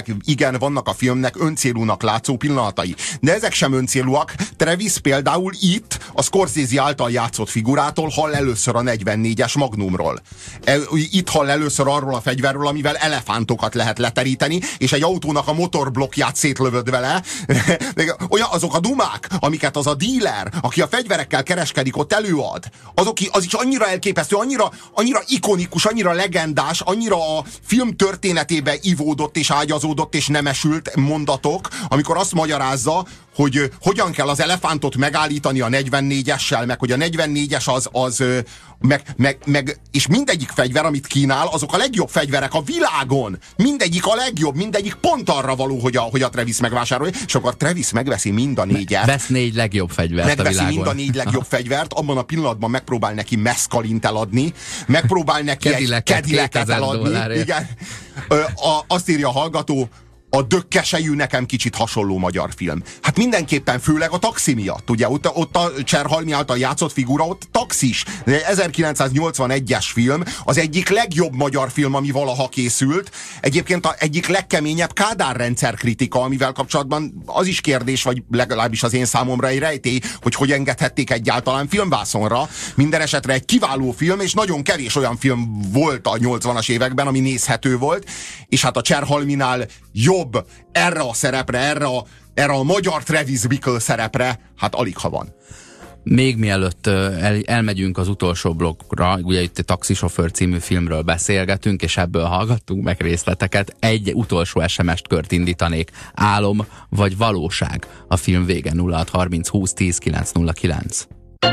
a filmnek öncélúnak látszó pillanatai. De ezek sem öncélúak. Travis például itt a Scorsese által játszott figurától hall először a 44-es Magnumról. Itt hall először arról a fegyverről, amivel elefántokat lehet leteríteni, és egy autónak a motorblokkját szétlövöd vele. Olyan azok a dumák, amiket az a díler, aki a fegyverekkel kereskedik, ott előad. Az is annyira elképesztő, annyira ikonikus, annyira legendás, annyira a film történetébe ivódott és ágyazódott és nemesült mondatok, amikor azt magyarázza, hogy hogyan kell az elefántot megállítani a 44-essel, meg hogy a 44-es és mindegyik fegyver, amit kínál, azok a legjobb fegyverek a világon. Mindegyik a legjobb, mindegyik pont arra való, hogy a Travis megvásárolja, és akkor Travis megveszi mind a 4-et. Vesz 4 legjobb fegyvert a világon. Mind a 4 legjobb fegyvert, abban a pillanatban megpróbál neki meszkalint eladni, megpróbál neki egy Cadillacet eladni. Igen. Azt írja a hallgató, a Dökkesejű nekem kicsit hasonló magyar film. Hát mindenképpen, főleg a taxi miatt. Ugye ott a Cserhalmi által játszott figura, ott taxis. 1981-es film, az egyik legjobb magyar film, ami valaha készült. Egyébként az egyik legkeményebb Kádár-rendszer kritika, amivel kapcsolatban az is kérdés, vagy legalábbis az én számomra egy rejtély, hogy engedhették egyáltalán filmvászonra. Minden esetre egy kiváló film, és nagyon kevés olyan film volt a 80-as években, ami nézhető volt, és hát a Cserhalminál jobb erre a szerepre, erre a magyar Travis Bickle szerepre, hát alig ha van. Még mielőtt elmegyünk az utolsó blokkra, ugye itt a Taxisofőr című filmről beszélgetünk, és ebből hallgattunk meg részleteket, egy utolsó SMS-t kört indítanék. Álom vagy valóság? A film vége. 0630 20 10 909.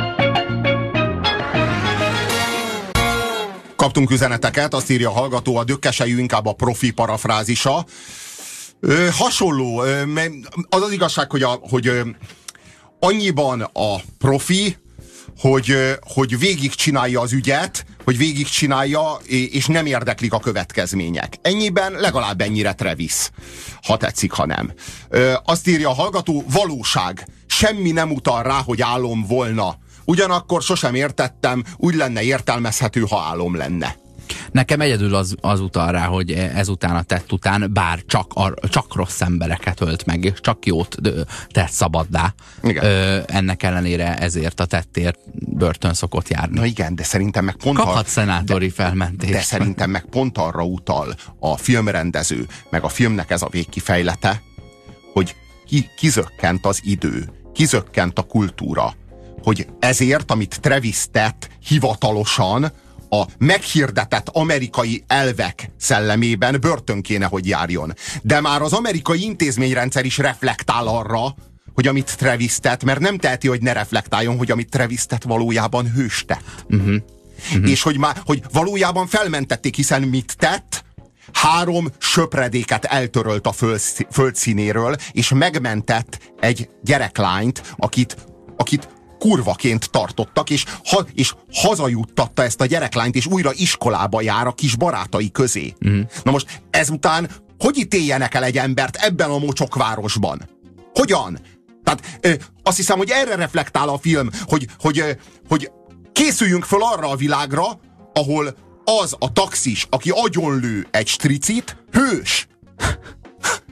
Kaptunk üzeneteket, azt írja a hallgató, a Dökkesejű inkább a profi parafrázisa. Hasonló. Az igazság, hogy annyiban a profi, hogy végigcsinálja az ügyet, hogy végigcsinálja, és nem érdeklik a következmények. Ennyiben legalább ennyire Travis, ha tetszik, ha nem. Azt írja a hallgató, valóság. Semmi nem utal rá, hogy álom volna. Ugyanakkor sosem értettem, úgy lenne értelmezhető, ha álom lenne. Nekem egyedül az utal rá, hogy ezután a tett után bár csak rossz embereket ölt meg, és csak jót tett szabaddá. Ennek ellenére ezért a tettért börtön szokott járni. Na igen, de szerintem meg pont kaphat szenátori felmentést. De szerintem meg pont arra utal a filmrendező, meg a filmnek ez a végkifejlete, hogy kizökkent az idő, kizökkent a kultúra, hogy ezért, amit Travis tett hivatalosan, a meghirdetett amerikai elvek szellemében börtön kéne, hogy járjon. De már az amerikai intézményrendszer is reflektál arra, hogy amit Travis tett, mert nem teheti, hogy ne reflektáljon, hogy amit Travis tett valójában hős tett. És hogy valójában felmentették, hiszen mit tett? 3 söpredéket eltörölt a földszínéről, és megmentett egy gyereklányt, akit kurvaként tartottak, és hazajuttatta ezt a gyereklányt, és újra iskolába jár a kis barátai közé. Na most ezután hogy ítéljenek el egy embert ebben a mocsokvárosban? Hogyan? Tehát azt hiszem, hogy erre reflektál a film, hogy készüljünk föl arra a világra, ahol az a taxis, aki agyonlő egy stricit, hős.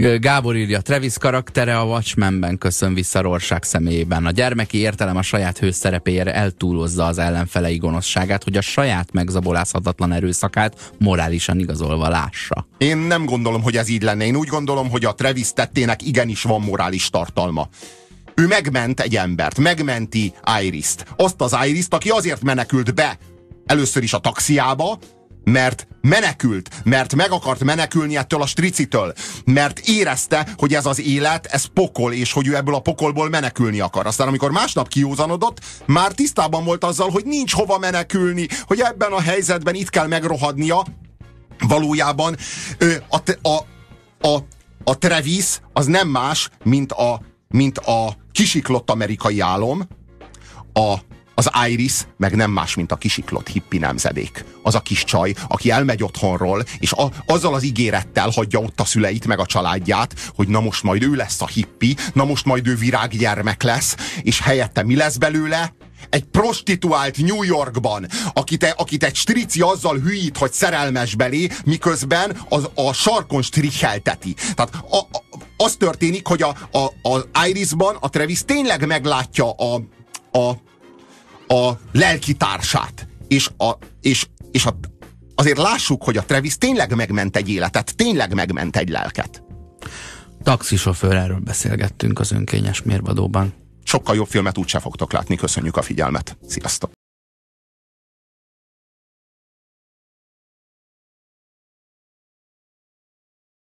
Gábor írja, Travis karaktere a Watchmenben köszön vissza Rorschach személyében. A gyermeki értelem a saját hőszerepéért eltúlozza az ellenfelei gonoszságát, hogy a saját megzabolázhatatlan erőszakát morálisan igazolva lássa. Én nem gondolom, hogy ez így lenne. Én úgy gondolom, hogy a Travis tettének igenis van morális tartalma. Ő megment egy embert, megmenti Iris-t. Azt az Iris-t, aki azért menekült be először is a taxiába, mert menekült, mert meg akart menekülni ettől a stricitől, mert érezte, hogy ez az élet, ez pokol, és hogy ő ebből a pokolból menekülni akar. Aztán amikor másnap kiózanodott, már tisztában volt azzal, hogy nincs hova menekülni, hogy ebben a helyzetben itt kell megrohadnia. Valójában a Travis az nem más, mint a kisiklott amerikai álom, az Iris meg nem más, mint a kisiklott hippi nemzedék. Az a kis csaj, aki elmegy otthonról, és azzal az ígérettel hagyja ott a szüleit, meg a családját, hogy na most majd ő lesz a hippi, na most majd ő virággyermek lesz, és helyette mi lesz belőle? Egy prostituált New Yorkban, akit egy strici azzal hülyít, hogy szerelmes belé, miközben a sarkon strichelteti. Tehát az történik, hogy az Irisban a Travis tényleg meglátja a lelkitársát. És azért lássuk, hogy a Travis tényleg megment egy életet, tényleg megment egy lelket. Taxisofőr, erről beszélgettünk az Önkényes Mérvadóban. Sokkal jobb filmet úgyse fogtok látni. Köszönjük a figyelmet. Sziasztok!